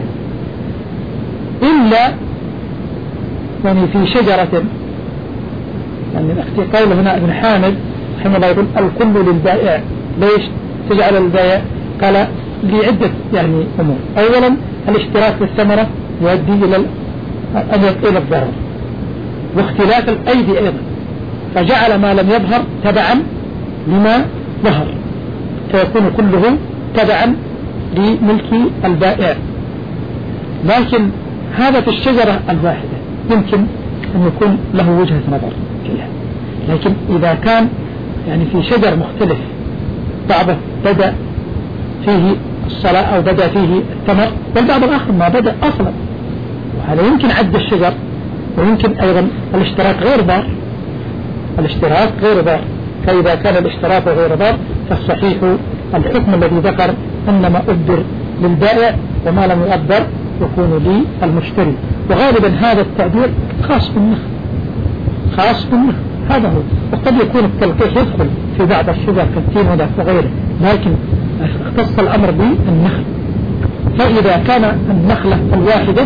إلا يعني في شجرة، يعني قوله هنا ابن حامد رحمه الله يقول الكل للبائع. ليش تجعل البائع؟ قال لعدة يعني أمور. أولا الاشتراك في الثمرة يؤدي إلى إلى الضرر واختلاف الأيدي أيضا، فجعل ما لم يظهر تبعا لما ظهر، فيكون كله تبعا لملك البائع. لكن هذا في الشجرة الواحدة يمكن أن يكون له وجهة نظر فيها، لكن إذا كان يعني في شجر مختلف بعضه بدأ فيه الصلاة أو بدأ فيه الثمر والبعض الآخر ما بدأ أصلا، وهذا يمكن عد الشجر، ويمكن أيضا الاشتراك غير ضار، الاشتراك غير ضار. فإذا كان الاشتراك غير ضار فالصحيح الحكم الذي ذكر أنما أبر للبائع وما لم يؤبر يكون للمشتري. وغالبا هذا التعبير خاص بالنخل، خاص بالنخل هذا هو. وقد يكون التلقيح يدخل في بعض الشجر كالتين وغيره، لكن اختص الأمر بالنخل. فإذا كان النخلة الواحدة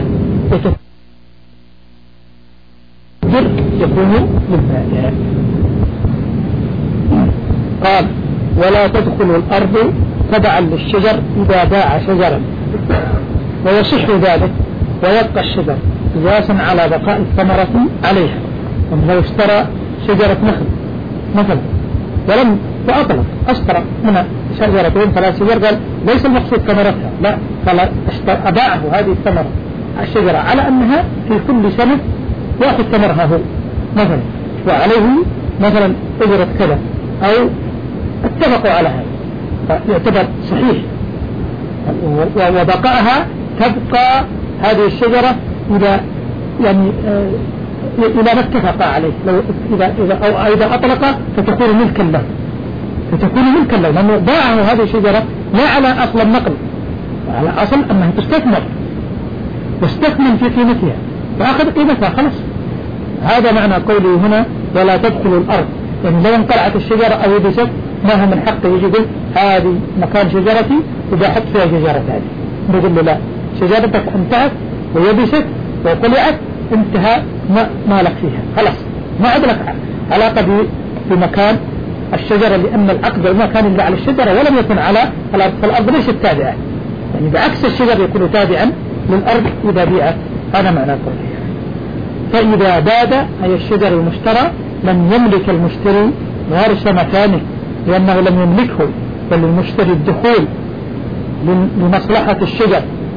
يكون للبائع. قال: ولا تدخل الأرض تبعا للشجر إذا باع شجرا، ويصح ذلك ويبقى الشجر قياسا على بقاء الثمرة عليها. لو اشترى شجرة نخل مثلا ولم وأطلق أشترى من شجرتين ثلاث شجر، قال ليس المقصود ثمرتها، لا، قال أباعه هذه الثمرة الشجرة على أنها في كل سنة يأخذ ثمرها هو مثلا، وعليه مثلا أجرة كذا، أو اتفقوا على هذا، فيعتبر صحيح. وبقائها تبقى هذه الشجرة إذا يعني إذا ما اتفق عليه، لو إذا إذا أو إذا أطلق فتكون ملكا له، فتكون ملكا له، لأنه باعه هذه الشجرة لا على أصل النقل، على أصل أنها تستثمر، واستثمن في قيمتها فأخذ قيمتها خلاص. هذا معنى قوله هنا: ولا تدخل الأرض، يعني لو انقلعت الشجرة أو يبست ما هو من حقه يجي يقول هذه مكان شجرتي وبحط فيها شجرة ثانية. نقول له لا، شجرتك انتهت ويبست وطلعت، انتهى ما, ما لك فيها خلاص، ما عاد لك علاقة بمكان الشجرة، لأن العقد ما كان إلا على الشجرة ولم يكن على الأرض، فالأرض ليست تابعة، يعني بعكس الشجر يكون تابعا للأرض إذا بيعت. هذا معنى قوله. فإذا باد أي الشجر المشترى لم يملك المشتري غرس مكانه، لأنه لم يملكه، بل المشتري الدخول لمصلحة الشجر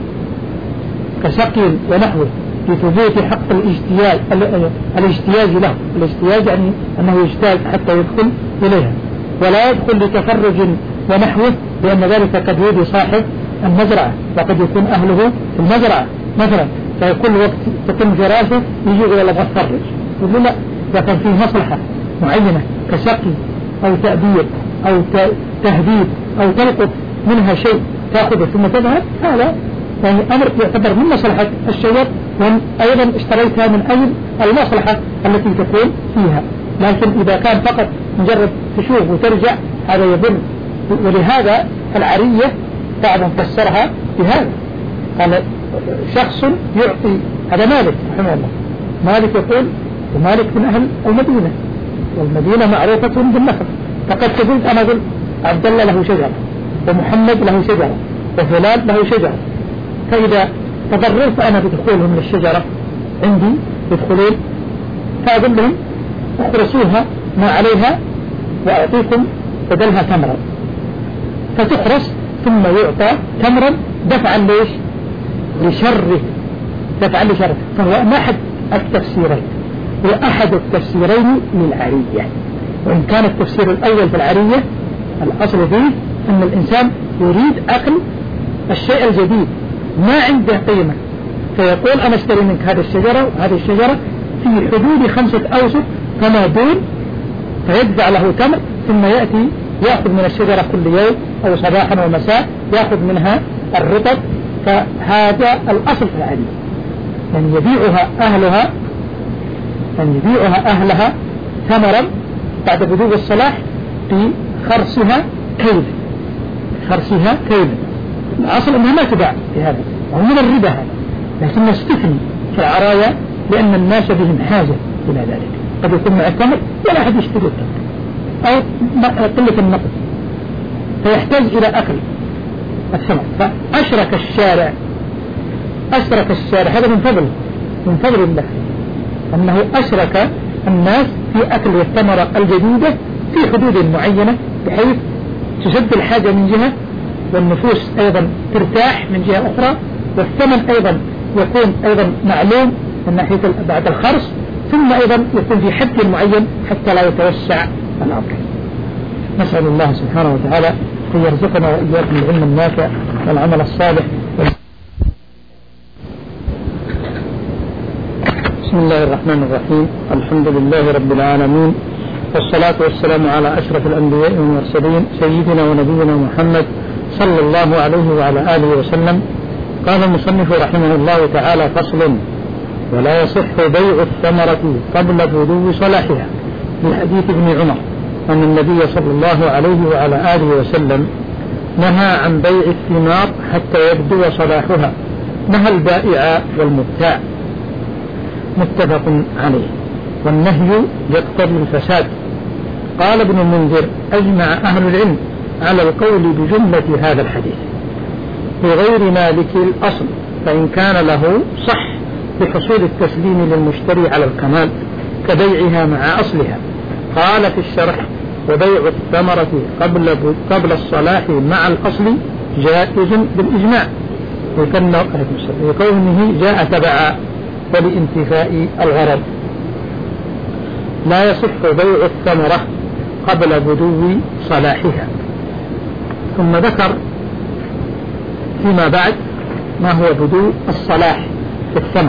كسقي ونحوه بثبوت حق الاجتياز الاجتياز له. الاجتياز يعني أنه يجتاز حتى يدخل إليها، ولا يدخل لتفرج ونحوه، لأن ذلك قد يؤذي صاحب المزرعة، وقد يكون أهله في المزرعة مثلا، فكل وقت تتم فراسه يجي إلى لبغة تفرج، يقول لا، إذا كان فيه مصلحة معينة كسقي أو تأبير أو تهديد أو تلقط منها شيء تأخذه ثم تذهب، هذا يعني أمر يعتبر من مصلحة الشجر، وأيضا اشتريتها من أجل المصلحة التي تكون فيها. لكن إذا كان فقط مجرد تشوف وترجع هذا يضر. ولهذا العرية بعضهم فسرها بهذا، قال شخص يعطي، هذا مالك رحمه الله، مالك يقول، ومالك من أهل المدينة، والمدينة معروفة بالنخل، فقد تقول أنا أقول عبد الله له شجرة، ومحمد له شجرة، وفلان له شجرة، فإذا تضررت أنا بدخولهم من الشجرة عندي يدخلون، فأقول لهم اخرسوها ما عليها وأعطيكم بدلها تمرا، فتخرس ثم يعطى تمرا دفعا ليش؟ لشره، دفعا لشره. فهو أحد التفسيرين، وأحد التفسيرين للعرية، وإن كان التفسير الأول في العرية الأصل فيه أن الإنسان يريد أكل الشيء الجديد ما عنده قيمة، فيقول أنا اشتري منك هذه الشجرة وهذه الشجرة في حدود خمسة أوسط فما دون، فيدفع له تمر ثم يأتي يأخذ من الشجرة كل يوم أو صباحا ومساء يأخذ منها الرطب. فهذا الأصل في العرية، يعني يبيعها أهلها يعني يبيعها أهلها ثمرا بعد بدو الصلاح بخرصها كيل خرصها كيل. الأصل أنها ما تباع في هذا وهو من الربا هذا، لكن نستثني في العرايا لأن الناس بهم حاجة إلى ذلك، قد يكون مع التمر ولا أحد يشتري التمر أو قلة النقد فيحتاج إلى أكل الثمر. فأشرك الشارع أشرك الشارع هذا من فضل من فضل الله أنه أشرك الناس في أكل الثمرة الجديدة في حدود معينة بحيث تسد الحاجة من جهة والنفوس أيضا ترتاح من جهة أخرى، والثمن أيضا يكون أيضا معلوم من ناحية بعد الخرص، ثم أيضا يكون في حد معين حتى لا يتوسع الأمر. نسأل الله سبحانه وتعالى أن يرزقنا وإياكم العلم النافع والعمل الصالح. بسم الله الرحمن الرحيم. الحمد لله رب العالمين، والصلاة والسلام على أشرف الأنبياء والمرسلين سيدنا ونبينا محمد صلى الله عليه وعلى آله وسلم. قال المصنف رحمه الله تعالى: فصل: ولا يصح بيع الثمرة قبل بدو صلاحها، لحديث ابن عمر أن النبي صلى الله عليه وعلى آله وسلم نهى عن بيع الثمار حتى يبدو صلاحها، نهى البائع والمبتاع، متفق عليه. والنهي يقتضي الفساد. قال ابن المنذر: أجمع أهل العلم على القول بجملة هذا الحديث بغير مالك الأصل، فإن كان له صح بحصول التسليم للمشتري على الكمال كبيعها مع أصلها. قال في الشرح: وبيع الثمرة قبل قبل الصلاح مع الأصل جائز بالإجماع، لكونه جاء تبعا ولانتفاء الغرض. لا يصح بيع الثمرة قبل بدو صلاحها. ثم ذكر فيما بعد ما هو بدو الصلاح في الثمر،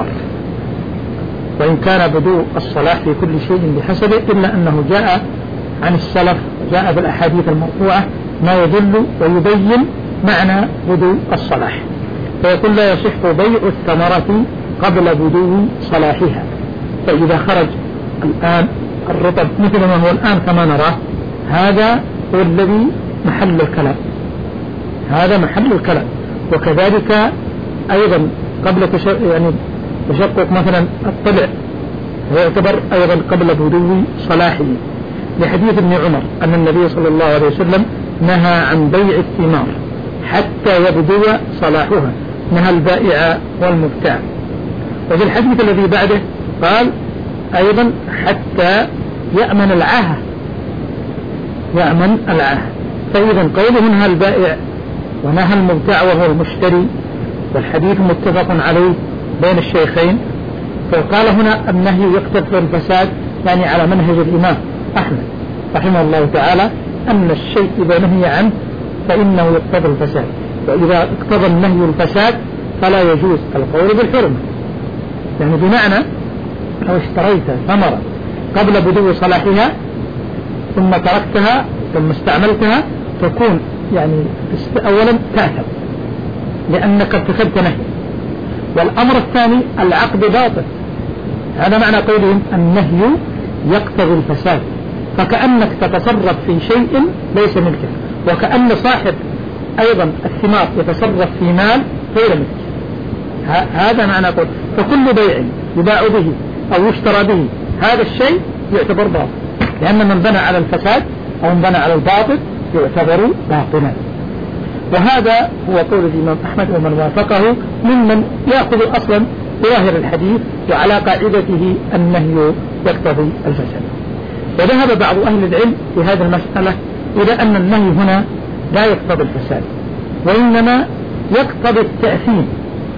وإن كان بدو الصلاح في كل شيء بحسبه، إلا أنه جاء عن السلف جاء بالأحاديث المرفوعة ما يدل ويبين معنى بدو الصلاح. فيقول: لا يصح بيع الثمرة قبل بدو صلاحها. فإذا خرج الآن الرطب مثل ما هو الآن كما نراه، هذا هو الذي محل الكلام، هذا محل الكلام. وكذلك أيضا قبل يعني تشقق مثلا الطلع ويعتبر أيضا قبل بدو صلاحه، لحديث ابن عمر أن النبي صلى الله عليه وسلم نهى عن بيع الثمار حتى يبدو صلاحها، نهى البائع والمبتاع. وفي الحديث الذي بعده قال أيضا حتى يأمن العاهة يأمن العاهة. فإذا قوله نهى البائع ونهى المبتاع وهو المشتري، والحديث متفق عليه بين الشيخين. فقال هنا النهي يقتضي الفساد، يعني على منهج الإمام أحمد رحمه الله تعالى أن الشيء إذا نهي عنه فإنه يقتضي الفساد، وإذا اقتضى النهي الفساد فلا يجوز القول بالحرمة. يعني بمعنى لو اشتريت ثمرة قبل بدو صلاحها ثم تركتها ثم استعملتها تكون يعني أولا تأثم لأنك ارتكبت نهي، والأمر الثاني العقد باطل. هذا معنى قولهم النهي يقتضي الفساد، فكأنك تتصرف في شيء ليس ملكك، وكأن صاحب أيضا الثمار يتصرف في مال غير ملكه. هذا معنى قول. فكل بيع يباع به أو يشترى به هذا الشيء يعتبر باطل، لأن من بنى على الفساد أو من بنى على الباطل يعتبر باطلا. وهذا هو قول الإمام أحمد ومن وافقه ممن يأخذ أصلا بظاهر الحديث وعلى قاعدته النهي يقتضي الفساد. وذهب بعض أهل العلم في هذه المسألة إلى أن النهي هنا لا يقتضي الفساد، وإنما يقتضي التأثيم.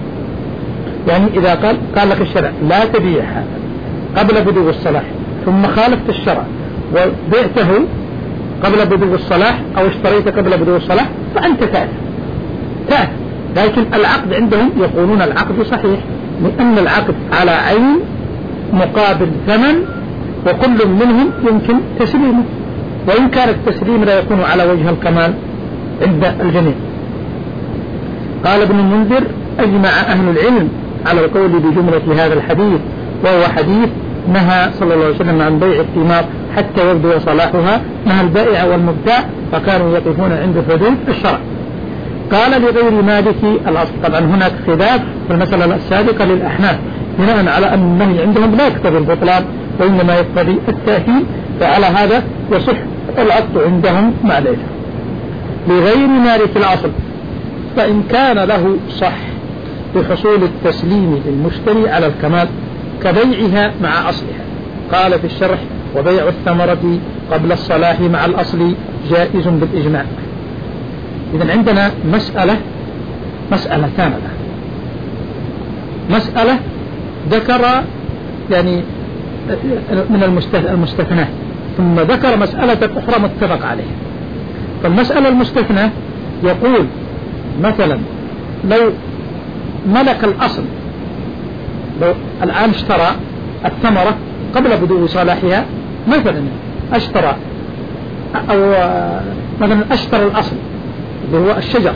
يعني إذا قال قال لك الشرع لا تبيع هذا قبل بدو الصلاح ثم خالفت الشرع وبعته قبل بدو الصلاح أو اشتريت قبل بدو الصلاح فأنت تأثم تأثم. لكن العقد عندهم يقولون العقد صحيح، لأن العقد على عين مقابل ثمن، وكل منهم يمكن تسليمه، وإن كان التسليم لا يكون على وجه الكمال عند الجميع. قال ابن المنذر: أجمع أهل العلم على القول بجملة هذا الحديث، وهو حديث نهى صلى الله عليه وسلم عن بيع الثمار حتى يبدو صلاحها، نهى البائع والمبتاع، فكانوا يقفون عند حدود الشرع. قال: لغير مالك الأصل. طبعا هناك خلاف في المسألة السابقة للأحناف بناء على أن النهي عندهم لا يقتضي البطلان وإنما يقتضي التأثيم، فعلى هذا يصح العقد عندهم مع ذلك. لغير مالك الأصل، فإن كان له صح بحصول التسليم للمشتري على الكمال كبيعها مع أصلها. قال في الشرح: وبيع الثمرة قبل الصلاح مع الأصل جائز بالإجماع. إذن عندنا مسألة مسألة كاملة، مسألة ذكر يعني من المستثنى، ثم ذكر مسألة أخرى متفق عليها. فالمسألة المستثنى يقول مثلا لو ملك الأصل، لو الآن اشترى الثمرة قبل بدو صلاحها، مثلا اشترى أو مثلا اشترى الأصل اللي هو الشجر،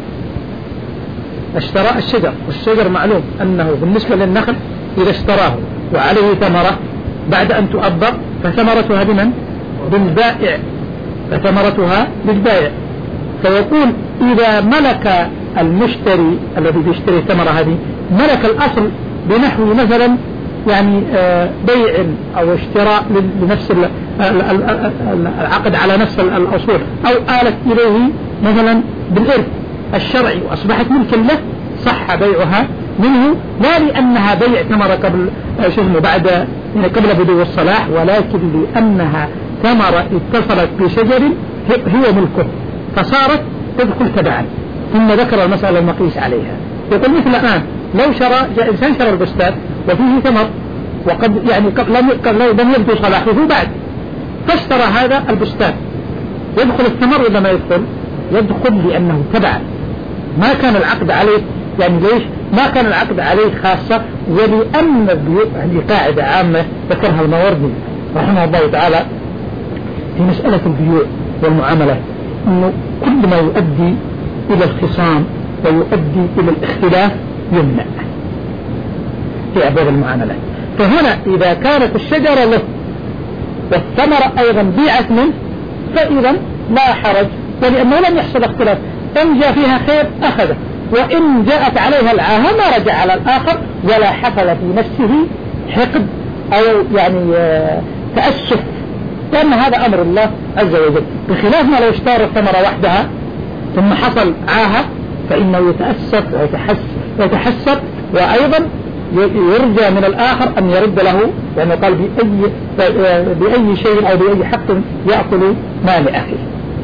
اشترى الشجر، والشجر معلوم أنه بالنسبة للنخل إذا اشتراه وعليه ثمرة بعد أن تؤبر فثمرتها بمن؟ بالبائع، فثمرتها بالبائع. فيقول إذا ملك المشتري الذي يشتري الثمرة هذه ملك الأصل بنحو مثلا يعني بيع أو اشتراء لنفس العقد على نفس الأصول، أو آلت إليه مثلا بالإرث الشرعي وأصبحت ملكا له، صح بيعها منه، لا لأنها بيع ثمرة قبل شنو بعد يعني قبل بدو الصلاح، ولكن لأنها ثمرة اتصلت بشجر هي ملكه فصارت تدخل تبعا. ثم ذكر المسألة المقيس عليها، يقول مثل الآن لو شرى جاء إنسان شرى البستان وفيه ثمر وقد يعني لم يبدو صلاحه بعد، فاشترى هذا البستان، يدخل الثمر ولا ما يدخل؟ يدخل لأنه تبع، ما كان العقد عليه يعني ليش؟ ما كان العقد عليه خاصة، ولأن يعني قاعدة عامة ذكرها الماوردي رحمه الله تعالى في مسألة البيوع والمعاملات، أنه كل ما يؤدي إلى الخصام ويؤدي إلى الاختلاف يمنع في أبواب المعاملات. فهنا إذا كانت الشجرة له والثمرة أيضا بيعت منه فإذا لا حرج، ولأنه لم يحصل اختلاف، إن جاء فيها خير أخذه، وإن جاءت عليها العاهة ما رجع على الآخر ولا حصل في نفسه حقد أو يعني تأسف، لأن هذا أمر الله عز وجل، بخلاف ما لو اشترى الثمرة وحدها ثم حصل عاهة فإنه يتأسف ويتحسب، وأيضا يرجى من الآخر أن يرد له، يعني قال بأي, بأي شيء أو بأي حق يأكل مال أخيه.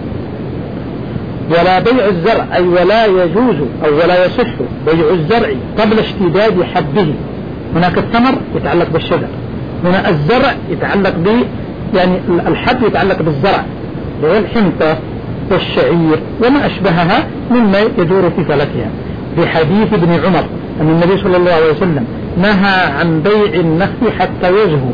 ولا بيع الزرع، أي ولا يجوز أو ولا يصح بيع الزرع قبل اشتداد حبه. هناك الثمر يتعلق بالشجر، هنا الزرع يتعلق ب يعني الحب يتعلق بالزرع والحنطة والشعير وما أشبهها مما يدور في فلكها. بحديث ابن عمر أن النبي صلى الله عليه وسلم نهى عن بيع النخل حتى يزهو،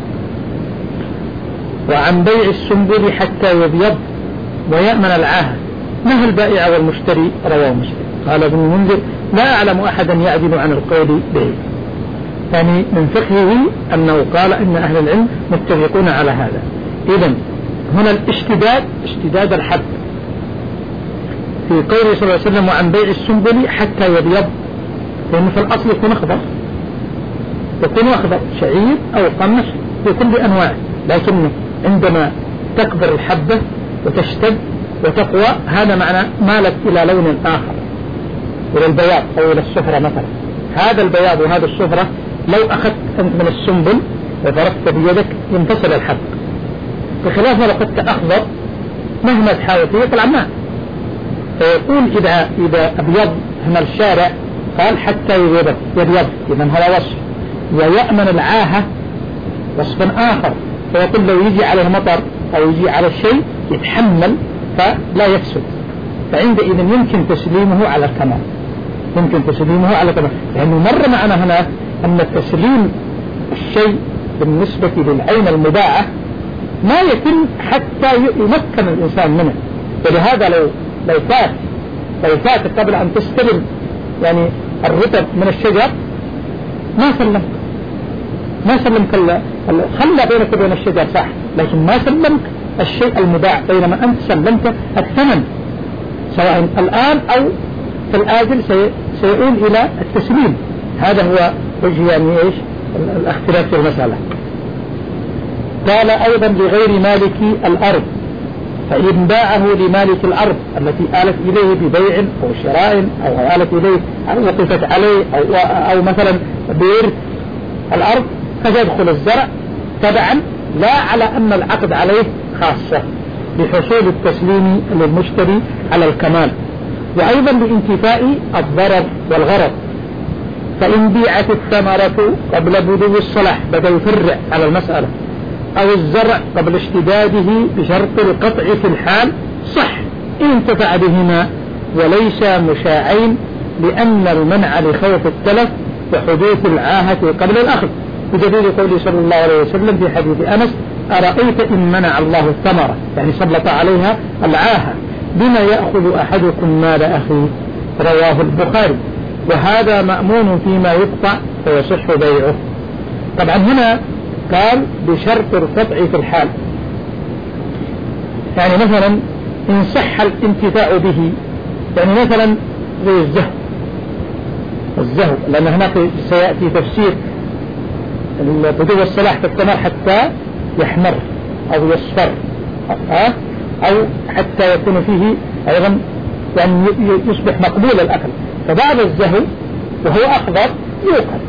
وعن بيع السنبل حتى يبيض ويأمن العاهة، نهى البائع والمشتري. رواه مسلم. قال ابن المنذر: لا أعلم أحدا يعدل عن القول به. يعني من فقهه أنه قال إن أهل العلم متفقون على هذا. إذن هنا الاشتداد اشتداد الحب في قوله صلى الله عليه وسلم: وعن بيع السنبل حتى يبيض، لأنه في الأصل يكون أخضر، يكون أخضر شعير أو قمح بكل أنواع، لكن عندما تكبر الحبة وتشتد وتقوى هذا معنى مالت إلى لون آخر، إلى البياض أو إلى الصفرة مثلا. هذا البياض وهذا الصفرة لو أخذت أنت من السنبل وضربت بيدك ينفصل الحب، بخلاف ما لو أخذت أخضر مهما تحاول فيه يطلع ماء. فيقول إذا إذا أبيض هنا الشارع قال حتى يبيض يبيض، إذن هذا وصف. ويأمن العاهة وصف آخر، فيقول لو يجي عليه مطر أو يجي على الشيء يتحمل فلا يفسد، فعندئذ يمكن تسليمه على الكمال، يمكن تسليمه على الكمال، لأنه مر معنا هنا أن تسليم الشيء بالنسبة للعين المباعة ما يتم حتى يمكن الإنسان منه. ولهذا لو لو فات لو فات قبل أن تستلم يعني الرطب من الشجر ما سلمك ما سلمك خلى بينك وبين الشجر صح، لكن ما سلمك الشيء المباع، بينما أنت سلمت الثمن سواء الآن أو في الآجل سيؤول إلى التسليم. هذا هو وجه يعني إيش الاختلاف في المسألة. قال أيضا لغير مالك الأرض، فإن باعه لمالك الأرض التي آلت إليه ببيع أو شراء أو آلت إليه أو وقفت عليه أو, أو مثلا بإرث الأرض، فيدخل الزرع تبعا لا على أن العقد عليه خاصة بحصول التسليم للمشتري على الكمال، وأيضا بانتفاء الضرر والغرض. فإن بيعت الثمرة قبل بدو الصلاح، بدأ يفرع على المسألة، أو الزرع قبل اشتداده بشرط القطع في الحال صح إن انتفع بهما وليس مشاعين، لأن المنع لخوف التلف وحدوث العاهة قبل الأخذ، بدليل قوله صلى الله عليه وسلم في حديث أنس: أرأيت إن منع الله الثمرة، يعني سلط عليها العاهة، بما يأخذ أحدكم مال أخيه، رواه البخاري. وهذا مأمون فيما يقطع فيصح بيعه. طبعا هنا قال بشرط القطع في الحال، يعني مثلا إن صح الانتفاع به، يعني مثلا زي الزهو الزهو لأن هناك سيأتي تفسير بدو الصلاح في الثمر حتى يحمر أو يصفر أو حتى يكون فيه أيضا يعني يصبح مقبول الأكل. فبعد الزهو وهو أخضر يؤكل،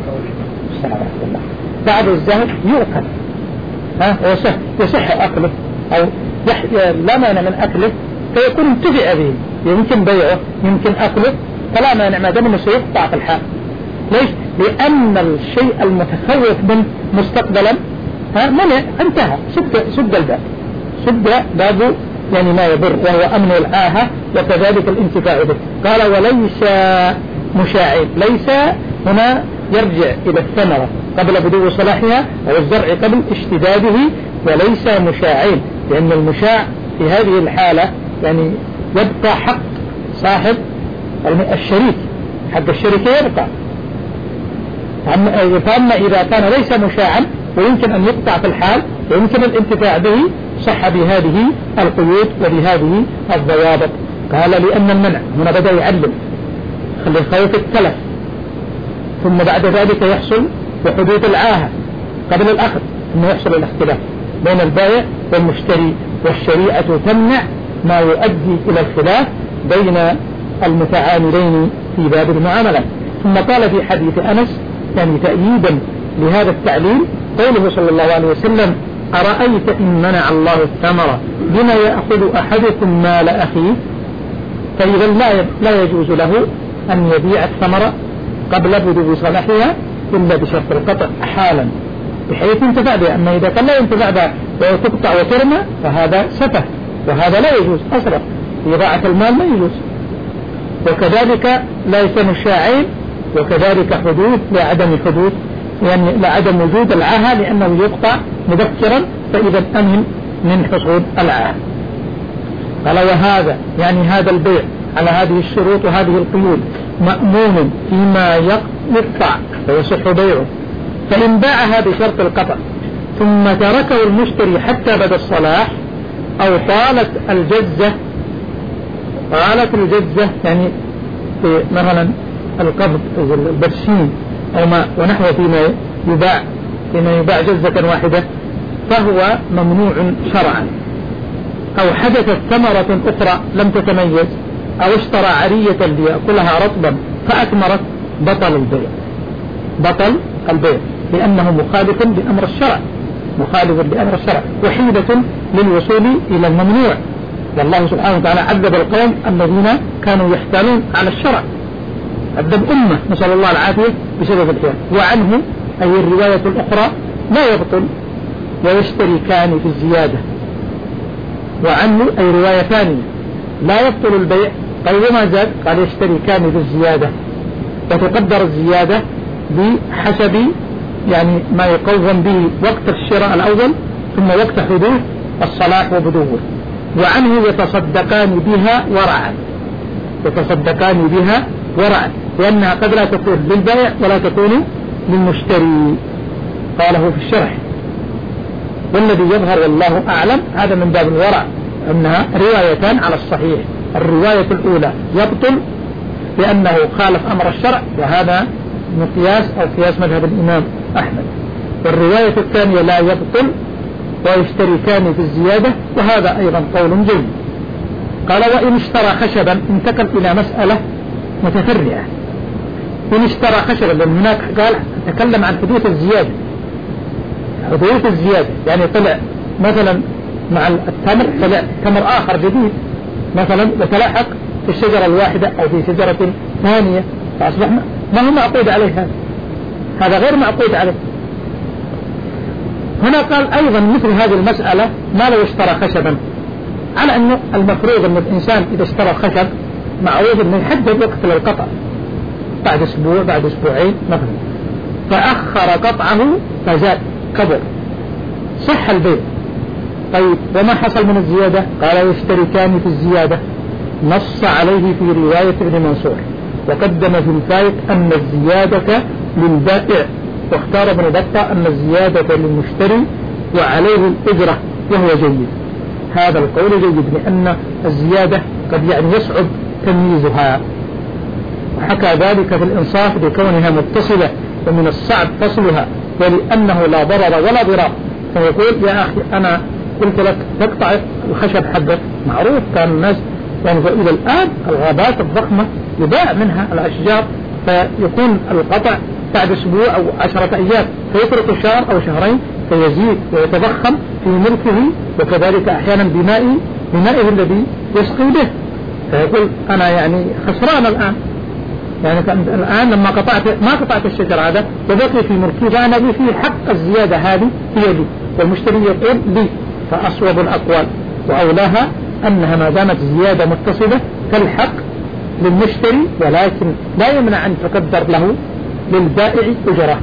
بعد الزهو يؤكل ها ويصح يصح أكله أو لا مانع من أكله، فيكون انتفع به، يمكن بيعه يمكن أكله، فلا مانع ما دام انه سيقطع في الحال. ليش؟ لأن الشيء المتخوف منه مستقبلا ها منع، انتهى، سد سد الباب، سد باب يعني ما يضر، وهو أمن العاهة وكذلك الانتفاع به. قال وليس مشاعين، ليس هنا يرجع إلى الثمرة قبل بدو صلاحها أو الزرع قبل اشتداده، وليس مشاعين، لأن المشاع في هذه الحالة يعني يبقى حق صاحب الشريك، حق الشركة يبقى. فأما إذا كان ليس مشاعا ويمكن أن يقطع في الحال ويمكن الانتفاع به، صح بهذه القيود وبهذه الضوابط. قال لأن المنع هنا بدأ يعلم خلي خوف التلف، ثم بعد ذلك يحصل بحدوث العاهة قبل الأخذ، ثم يحصل الاختلاف بين البائع والمشتري، والشريعة تمنع ما يؤدي إلى الخلاف بين المتعاملين في باب المعاملة. ثم قال في حديث أنس يعني تأييدا لهذا التعليل قوله صلى الله عليه وسلم: أرأيت إن منع الله الثمرة بما يأخذ أحدكم مال أخيه. فإذا لا لا يجوز له أن يبيع الثمرة قبل بدو صلاحها إلا بشرط القطع حالا بحيث ينتفع بها. أما إذا كان لا ينتفع بها وتقطع وترمى فهذا سفه، وهذا لا يجوز أصلا، إضاعة المال ما يجوز. وكذلك ليس مشاعين، وكذلك حدود لعدم حدود يعني لعدم وجود العاهة، لأنه يقطع مبكرا فإذا أمن من حصول العاهة. قال وهذا يعني هذا البيع على هذه الشروط وهذه القيود مأمون فيما يقطع فيصح بيعه. فإن باعها بشرط القطع ثم تركه المشتري حتى بدا الصلاح أو طالت الجزة، طالت الجزة يعني في مثلا القبض البرسيم أو ما ونحو فيما يباع فيما يباع جزة واحدة فهو ممنوع شرعا. أو حدثت ثمرة أخرى لم تتميز، أو اشترى عرية ليأكلها رطبا فأثمرت، بطل البيع، بطل البيع لأنه مخالف بأمر الشرع، مخالف بأمر الشرع وحيدة للوصول إلى الممنوع. والله سبحانه وتعالى عذب القوم الذين كانوا يحتالون على الشرع، عذب أمة نسأل الله العافية بسبب الحيل. وعنه أي الرواية الأخرى لا يبطل ويشتركان في الزيادة، وعنه أي رواية ثانية لا يبطل البيع. طيب وما زاد؟ قال يشتركان بالزيادة، وتقدر الزيادة بحسب يعني ما يقوم به وقت الشراء الأول ثم وقت حدوث الصلاح وبدوه. وعنه يتصدقان بها ورعا، يتصدقان بها ورعا، لأنها قد لا تكون للبائع ولا تكون للمشتري. قاله في الشرح. والذي يظهر والله أعلم هذا من باب الورع أنها روايتان على الصحيح. الرواية الأولى يبطل لأنه خالف أمر الشرع، وهذا مقياس أو قياس مذهب الإمام أحمد. والرواية الثانية لا يبطل ويشتركان في الزيادة، وهذا أيضا قول جيد. قال وإن اشترى خشبا، انتقل إلى مسألة متفرعة. إن اشترى خشبا، لأن هناك قال تكلم عن حدوث الزيادة، حدوث الزيادة يعني طلع مثلا مع التمر طلع تمر آخر جديد مثلا وتلاحق في الشجرة الواحدة أو في شجرة ثانية، فأصبح ما هو معقود عليه هذا، هذا غير معقود عليه. هنا قال أيضا مثل هذه المسألة ما لو اشترى خشبا، على أنه المفروض أن الإنسان إذا اشترى خشب معروف أنه يحدد وقت للقطع بعد أسبوع بعد أسبوعين مثلا، فأخر قطعه فزاد كبر، صح البيع. طيب وما حصل من الزيادة؟ قال يشتركان في الزيادة، نص عليه في رواية ابن منصور، وقدم في الفائق أن الزيادة للبائع، واختار ابن بطة أن الزيادة للمشتري وعليه الأجرة، وهو جيد. هذا القول جيد لأن الزيادة قد يعني يصعب تمييزها، وحكى ذلك في الإنصاف بكونها متصلة ومن الصعب فصلها، ولأنه لا ضرر ولا ضرار. فيقول يا أخي أنا قلت لك تقطع الخشب حقك، معروف كان الناس يعني إلى الآن الغابات الضخمة يباع منها الأشجار، فيكون القطع بعد أسبوع أو عشرة أيام، فيترك شهر أو شهرين فيزيد ويتضخم في ملكه، وكذلك أحيانا بمائه بمائه الذي يسقي به، فيقول أنا يعني خسران الآن، يعني الآن لما قطعت ما قطعت الشجر هذا وبقي في ملكي، فأنا لي في حق الزيادة هذه هي لي، والمشتري يقول لي. فأصوب الأقوال وأولاها أنها ما دامت زيادة متصلة تلحق للمشتري، ولكن لا يمنع أن تقدر له للبائع أجره.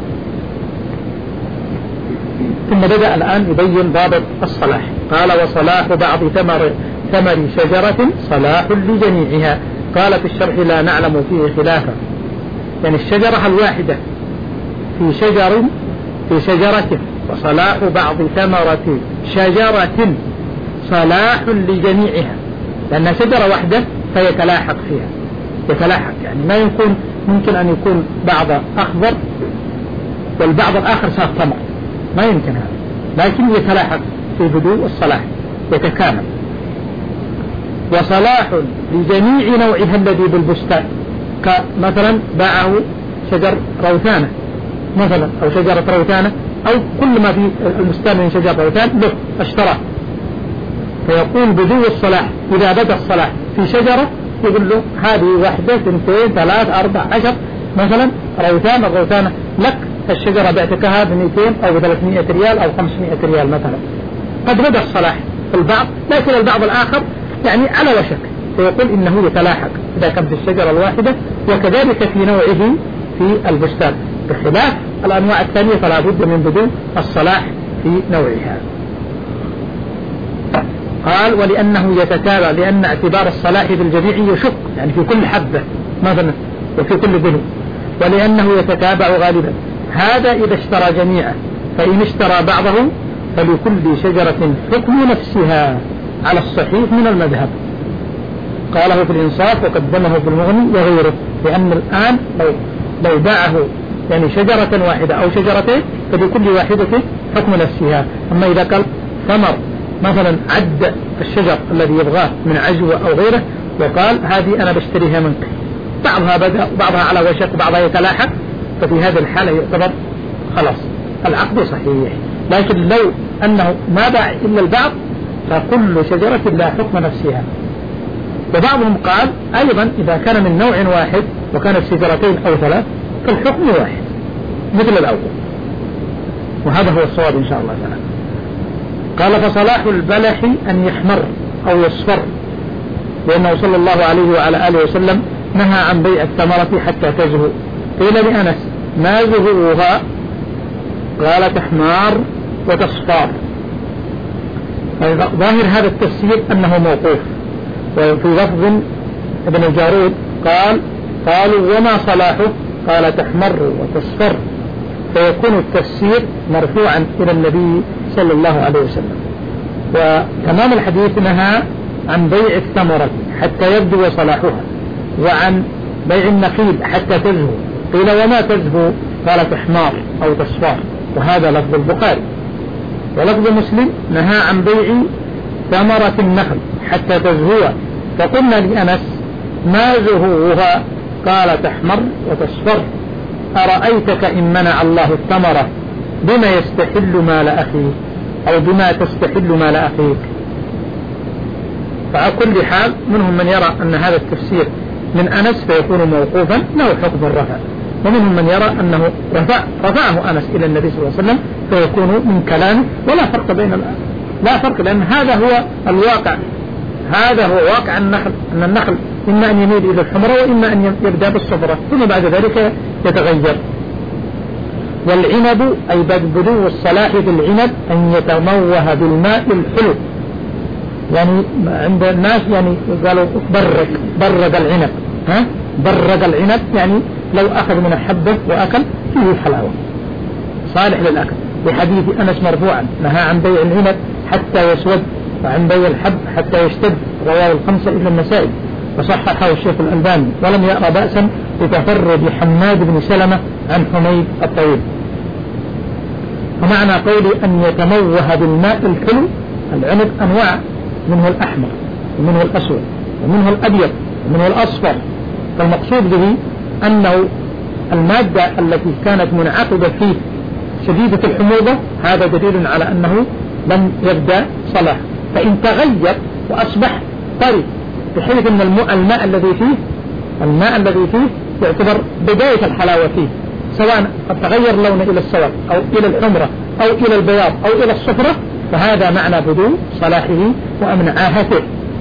ثم بدأ الآن يبين ضابط الصلاح. قال وصلاح بعض ثمر ثمر شجرة صلاح لجميعها. قال في الشرح لا نعلم فيه خلافا، يعني الشجرة الواحدة في شجر في شجرة، وصلاح بعض ثمرة شجرة صلاح لجميعها، لأنها شجرة واحدة فيتلاحق فيها، يتلاحق يعني ما يكون ممكن أن يكون بعض أخضر والبعض الآخر صار تمر، ما يمكن هذا، لكن يتلاحق في بدو الصلاح يتكامل. وصلاح لجميع نوعها الذي بالبستان، كمثلا باعه شجر روثانة مثلا أو شجرة روثانة أو كل ما في البستان من شجر روثان له اشتراه، فيقول بدو الصلاح إذا بدأ الصلاح في شجرة يقول له هذه واحدة اثنتين ثلاث أربع عشر مثلا روثان، الروثانة لك الشجرة بعتكها بمئتين أو بثلاثمائة ريال أو خمسمائة ريال مثلا، قد بدأ الصلاح في البعض، لكن البعض الآخر يعني على وشك، فيقول إنه يتلاحق إذا كان في الشجرة الواحدة، وكذلك في نوعه في البستان، بخلاف الأنواع الثانية فلا بد من بدو الصلاح في نوعها. قال ولأنه يتتابع، لأن اعتبار الصلاح بالجميع يشق يعني في كل حبة مثلا وفي كل بنو، ولأنه يتتابع غالبا. هذا إذا اشترى جميعا، فإن اشترى بعضه فلكل شجرة حكم نفسها على الصحيح من المذهب. قاله في الإنصاف وقدمه في المغني وغيره، لأن الآن لو, لو باعه يعني شجرة واحدة أو شجرتين فلكل واحدة حكم نفسها. أما إذا قال ثمر مثلا عد الشجر الذي يبغاه من عجوة أو غيره وقال هذه أنا بشتريها منك، بعضها بدأ بعضها على وشك بعضها يتلاحق، ففي هذه الحالة يعتبر خلاص العقد صحيح. لكن لو أنه ما باع إلا البعض فكل شجرة لا حكم نفسها. وبعضهم قال أيضا إذا كان من نوع واحد وكانت شجرتين أو ثلاث فالحكم واحد مثل الأول، وهذا هو الصواب إن شاء الله تعالى. قال فصلاح البلح أن يحمر، أو يصفر، لأنه صلى الله عليه وعلى آله وسلم نهى عن بيع الثمرة حتى تزهو. قيل لأنس: ما زهوها؟ قال: تحمار وتصفار. ظاهر هذا التفسير أنه موقوف. وفي لفظ ابن الجارود قال: قالوا: وما صلاحه؟ قال: تحمر وتصفر، فيكون التفسير مرفوعا إلى النبي صلى الله عليه وسلم. وتمام الحديث نهى عن بيع الثمرة حتى يبدو صلاحها، وعن بيع النخيل حتى تزهو. قيل: وما تزهو؟ قال: تحمار أو تصفار، وهذا لفظ البخاري. ولفظ مسلم: نهى عن بيع ثمرة النخل حتى تزهو. فقلنا لأنس: ما زهوها؟ قال: تحمر وتصفر. أرأيتك إن منع الله الثمرة بما يستحل مال أخيك، أو بما تستحل مال أخيك. فعلى كل حال منهم من يرى أن هذا التفسير من أنس فيكون موقوفا له حكم الرفع، ومنهم من يرى أنه رفع رفعه أنس إلى النبي صلى الله عليه وسلم فيكون من كلامه، ولا فرق بين الآن، لا فرق، لأن هذا هو الواقع، هذا هو واقع النخل، أن النخل إما أن يميل إلى الحمرة وإما أن يبدأ بالصفرة، ثم بعد ذلك يتغير. والعنب أي بدو الصلاح بالعنب أن يتموه بالماء الحلو، يعني عند الناس يعني قالوا برق برق العنب، ها برق العنب يعني لو أخذ من الحبة وأكل فيه حلاوة صالح للأكل. بحديث أنس مرفوعا: نهى عن بيع العنب حتى يسود، وعن بيع الحب حتى يشتد، رواه الخمسة إلا النسائي، وصححه الشيخ الألباني، ولم يرى بأسا بتفرد حماد بن سلمة عن حميد الطويل. ومعنى قولي أن يتموه بالماء الحلو، العنب أنواع، منه الأحمر ومنه الأسود ومنه الأبيض ومنه الأصفر، فالمقصود به أنه المادة التي كانت منعقدة فيه شديدة الحموضة، هذا دليل على أنه لم يبدأ صلاح. فإن تغير وأصبح طري بحيث أن الماء الذي فيه الماء الذي فيه يعتبر بداية الحلاوة فيه، سواء قد تغير لونه إلى السود أو إلى الحمرة أو إلى البياض أو إلى الصفرة، فهذا معنى بدو صلاحه وأمنعاهته.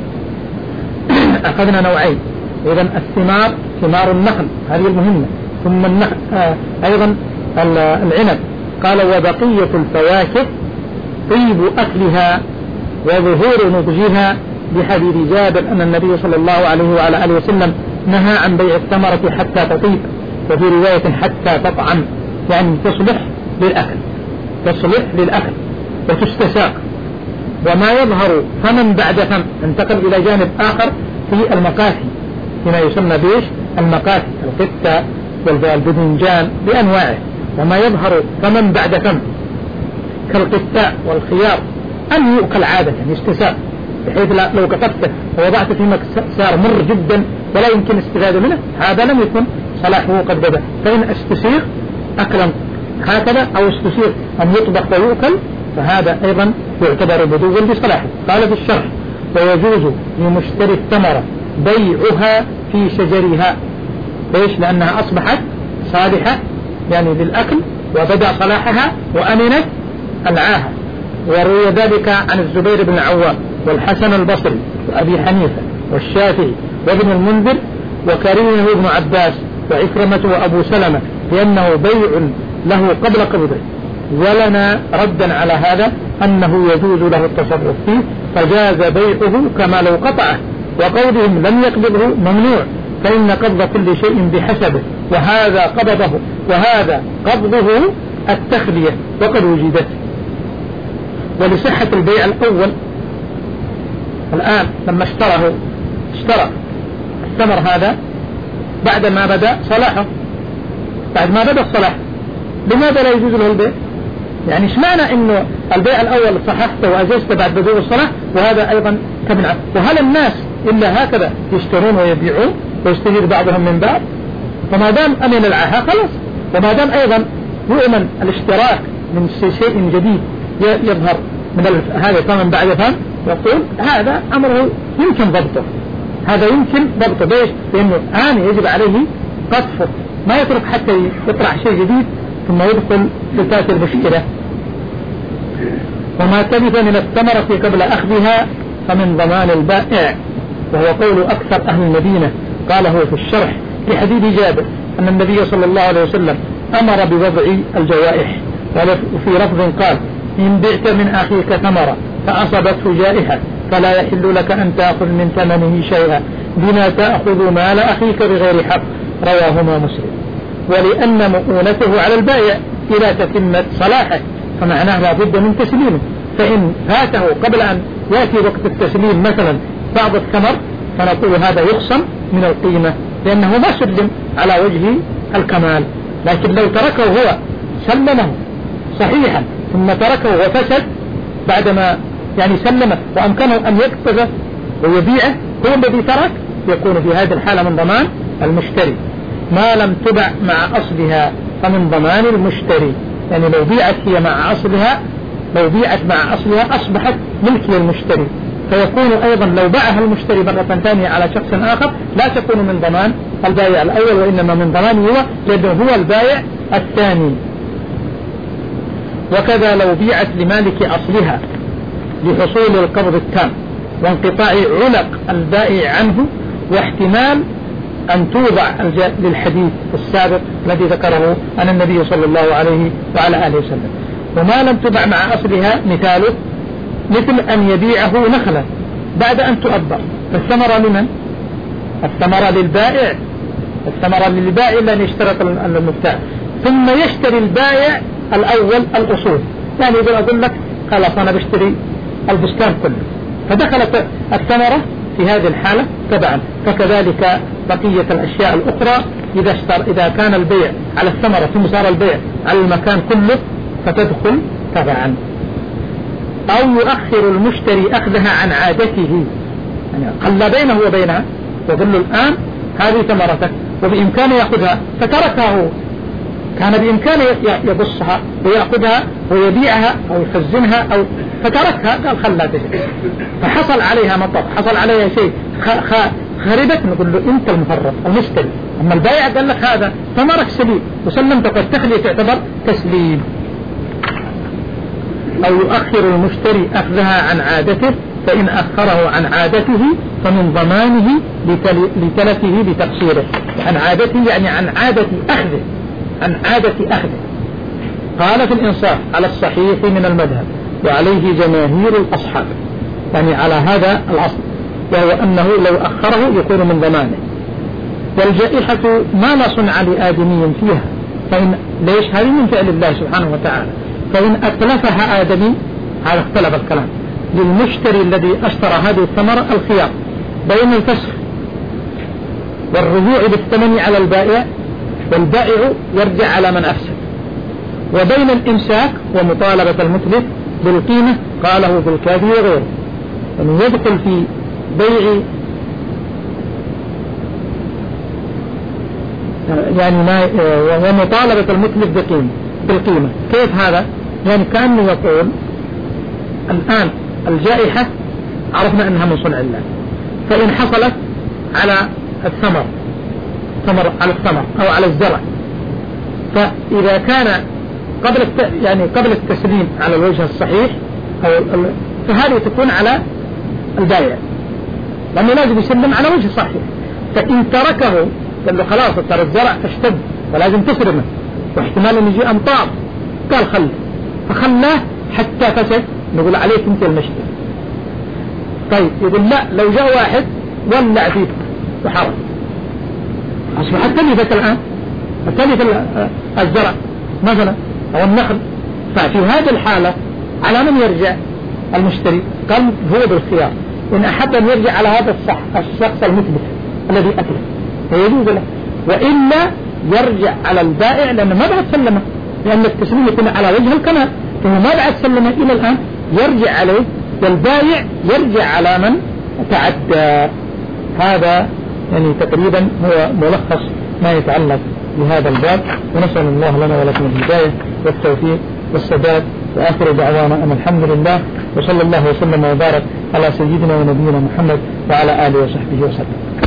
أخذنا نوعين، إذا الثمار ثمار النخل هذه المهمة، ثم النخل آه أيضا العنب. قال: وبقية الفواكه طيب أكلها وظهور نضجها، بحديث جابر أن النبي صلى الله عليه وعلى آله وسلم نهى عن بيع الثمرة حتى تطيب، وفي رواية حتى تطعم، يعني تصلح للأكل، تصلح للأكل وتستساق. وما يظهر فمن بعد فم، انتقل إلى جانب آخر في المقاثي، فيما يسمى بيش المقاثي، القتة والباذنجان بأنواعه. وما يظهر فمن بعد فم كالقتاء والخيار أن يؤكل عادة يستساق، بحيث لو كتبته ووضعت في مكسار مر جدا ولا يمكن استفادة منه، هذا لم يكن صلاحه قد بدأ. فإن استسيغ أكلا هكذا أو استسيغ أن يطبخ ويؤكل، فهذا أيضا يعتبر بدوا بصلاحه. قال في الشرح: ويجوز لمشتري الثمرة بيعها في شجرها. ليش؟ لأنها أصبحت صالحة يعني للأكل وبدأ صلاحها وأمنت العاهة. وروي ذلك عن الزبير بن العوام والحسن البصري وأبي حنيفة والشافعي وابن المنذر وكريم بن عباس وعكرمة وأبو سلمة، لأنه بيع له قبل قبضه. ولنا ردا على هذا أنه يجوز له التصرف فيه، فجاز بيعه كما لو قطعه. وقولهم لم يقبضه ممنوع، فإن قبض كل شيء بحسبه، وهذا قبضه وهذا قبضه التخلية وقد وجدت. ولصحة البيع الأول الآن لما اشتره اشترى الثمر هذا بعد ما بدأ صلاحه، بعد ما بدأ الصلاح، لماذا لا يجوز له البيع؟ يعني ايش معنى انه البيع الاول صححته واجزته بعد بدء الصلاح وهذا ايضا كمنع؟ وهل الناس الا هكذا يشترون ويبيعون ويستفيد بعضهم من بعض؟ فما دام امن العاهة خلاص، وما دام ايضا يؤمن الاشتراك من شيء جديد يظهر من هذا فمن بعد فم، يقول هذا امره يمكن ضبطه، هذا يمكن ضبطه. ليش؟ لانه الان يجب عليه قطفه، ما يترك حتى يطلع شيء جديد ثم يدخل لتأتي المشكلة. وما تلف من الثمرة قبل أخذها فمن ضمان البائع، وهو قول أكثر أهل المدينة. قاله في الشرح لحديث جابر أن النبي صلى الله عليه وسلم أمر بوضع الجوائح، وفي لفظ قال: إن بعت من أخيك ثمرة فأصبته جائحة فلا يحل لك أن تأخذ من ثمنه شيئا بما تأخذ مال أخيك بغير حق، رواهما مسلم. ولأن مؤونته على البائع إلى تتمة صلاحه، فمعناه لا بد من تسليمه، فإن فاته قبل أن يأتي وقت التسليم مثلا بعض الثمر فنقول هذا يخصم من القيمة لأنه ما سلم على وجه الكمال. لكن لو تركه هو سلمه صحيحا ثم تركه وفسد بعدما يعني سلمه وأمكنه أن يكتبه ويبيعه هو الذي ترك، يكون في هذه الحالة من ضمان المشتري. ما لم تبع مع أصلها فمن ضمان المشتري، يعني لو بيعت هي مع أصلها لو بيعت مع أصلها أصبحت ملك للمشتري، فيكون أيضا لو باعها المشتري مرة ثانية على شخص آخر لا تكون من ضمان البائع الأول، وإنما من ضمانه هو لأنه هو البائع الثاني. وكذا لو بيعت لمالك أصلها لحصول القبض التام وانقطاع علق البائع عنه واحتمال أن توضع للحديث السابق الذي ذكره عن النبي صلى الله عليه وعلى آله وسلم. وما لم تبع مع أصلها مثاله مثل أن يبيعه نخلا بعد أن تؤبر، فالثمرة لمن؟ الثمرة للبائع الثمرة للبائع لأن يشترط المبتاع، ثم يشتري البائع الأول الأصول، يعني يقول أقول لك خلاص أنا بشتري البستان كله، فدخلت الثمرة في هذه الحالة تبعا. فكذلك بقية الأشياء الأخرى إذا, اشتر إذا كان البيع على الثمرة ثم صار البيع على المكان كله فتدخل تبعا. أو يؤخر المشتري أخذها عن عادته، يعني قل بينه وبينها وقال له الآن هذه ثمرتك وبإمكانه يأخذها فتركه، كان بإمكانه يبصها ويأخذها ويبيعها أو يخزنها أو فتركها قال خلها تجد، فحصل عليها مطر حصل عليها شيء خربت، نقول له أنت المفرط المشتري. أما البائع قال لك هذا ثمرك سليم وسلمتك والتخلية تعتبر تسليم. أو يؤخر المشتري أخذها عن عادته، فإن أخره عن عادته فمن ضمانه لتلفه بتقصيره. عن عادته يعني عن عادة أخذه عن عادة أخذه. قال في الإنصاف على الصحيح من المذهب وعليه جماهير الأصحاب، يعني على هذا الأصل، وهو أنه لو أخره يكون من ضمانه. والجائحة ما لا صنع لآدمي فيها، فإن ليش هذه من فعل الله سبحانه وتعالى، فإن أتلفها آدمي هذا اختلف الكلام. للمشتري الذي اشترى هذه الثمرة الخيار بين الفسخ والرجوع بالثمن على البائع، والبائع يرجع على من أفسد، وبين الإمساك ومطالبة المتلف بالقيمة قاله في الكافي وغيره، يعني يدخل في بيع يعني ما ومطالبة المتلف بقيمة بالقيمة. كيف هذا؟ يعني كأنه يقول الآن الجائحة عرفنا أنها من صنع الله، فإن حصلت على الثمر ثمر على الثمر أو على الزرع، فإذا كان قبل الت... يعني قبل التسليم على الوجه الصحيح أو ال... فهذه تكون على البائع لأنه لازم يسلم على وجه صحيح. فإن تركه قال له خلاص ترى الزرع اشتد ولازم تسلمه واحتمال أن يجي أمطار، قال خله، فخلاه حتى فسد، نقول عليك انت المشتري. طيب يقول لا لو جاء واحد ولع فيك وحرق أصبحت تلفت الآن تلف الزرع مثلا أو النخل، ففي هذه الحالة على من يرجع المشتري؟ قال هو بالخيار، إن أحب أن يرجع على هذا الصح الشخص المثبت الذي أتلف فيجوز له، وإلا يرجع على البائع لأنه ما بعد سلمه، لأن التسليم يكون على وجه الكمال، فهو ما بعد سلمه إلى الآن يرجع عليه، والبائع يرجع على من تعدى. هذا يعني تقريبا هو ملخص ما يتعلق بهذا الباب، ونسأل الله لنا ولكم الهداية والتوفيق والسداد، وآخر دعوانا أن الحمد لله، وصلى الله وسلم وبارك على سيدنا ونبينا محمد وعلى آله وصحبه وسلم.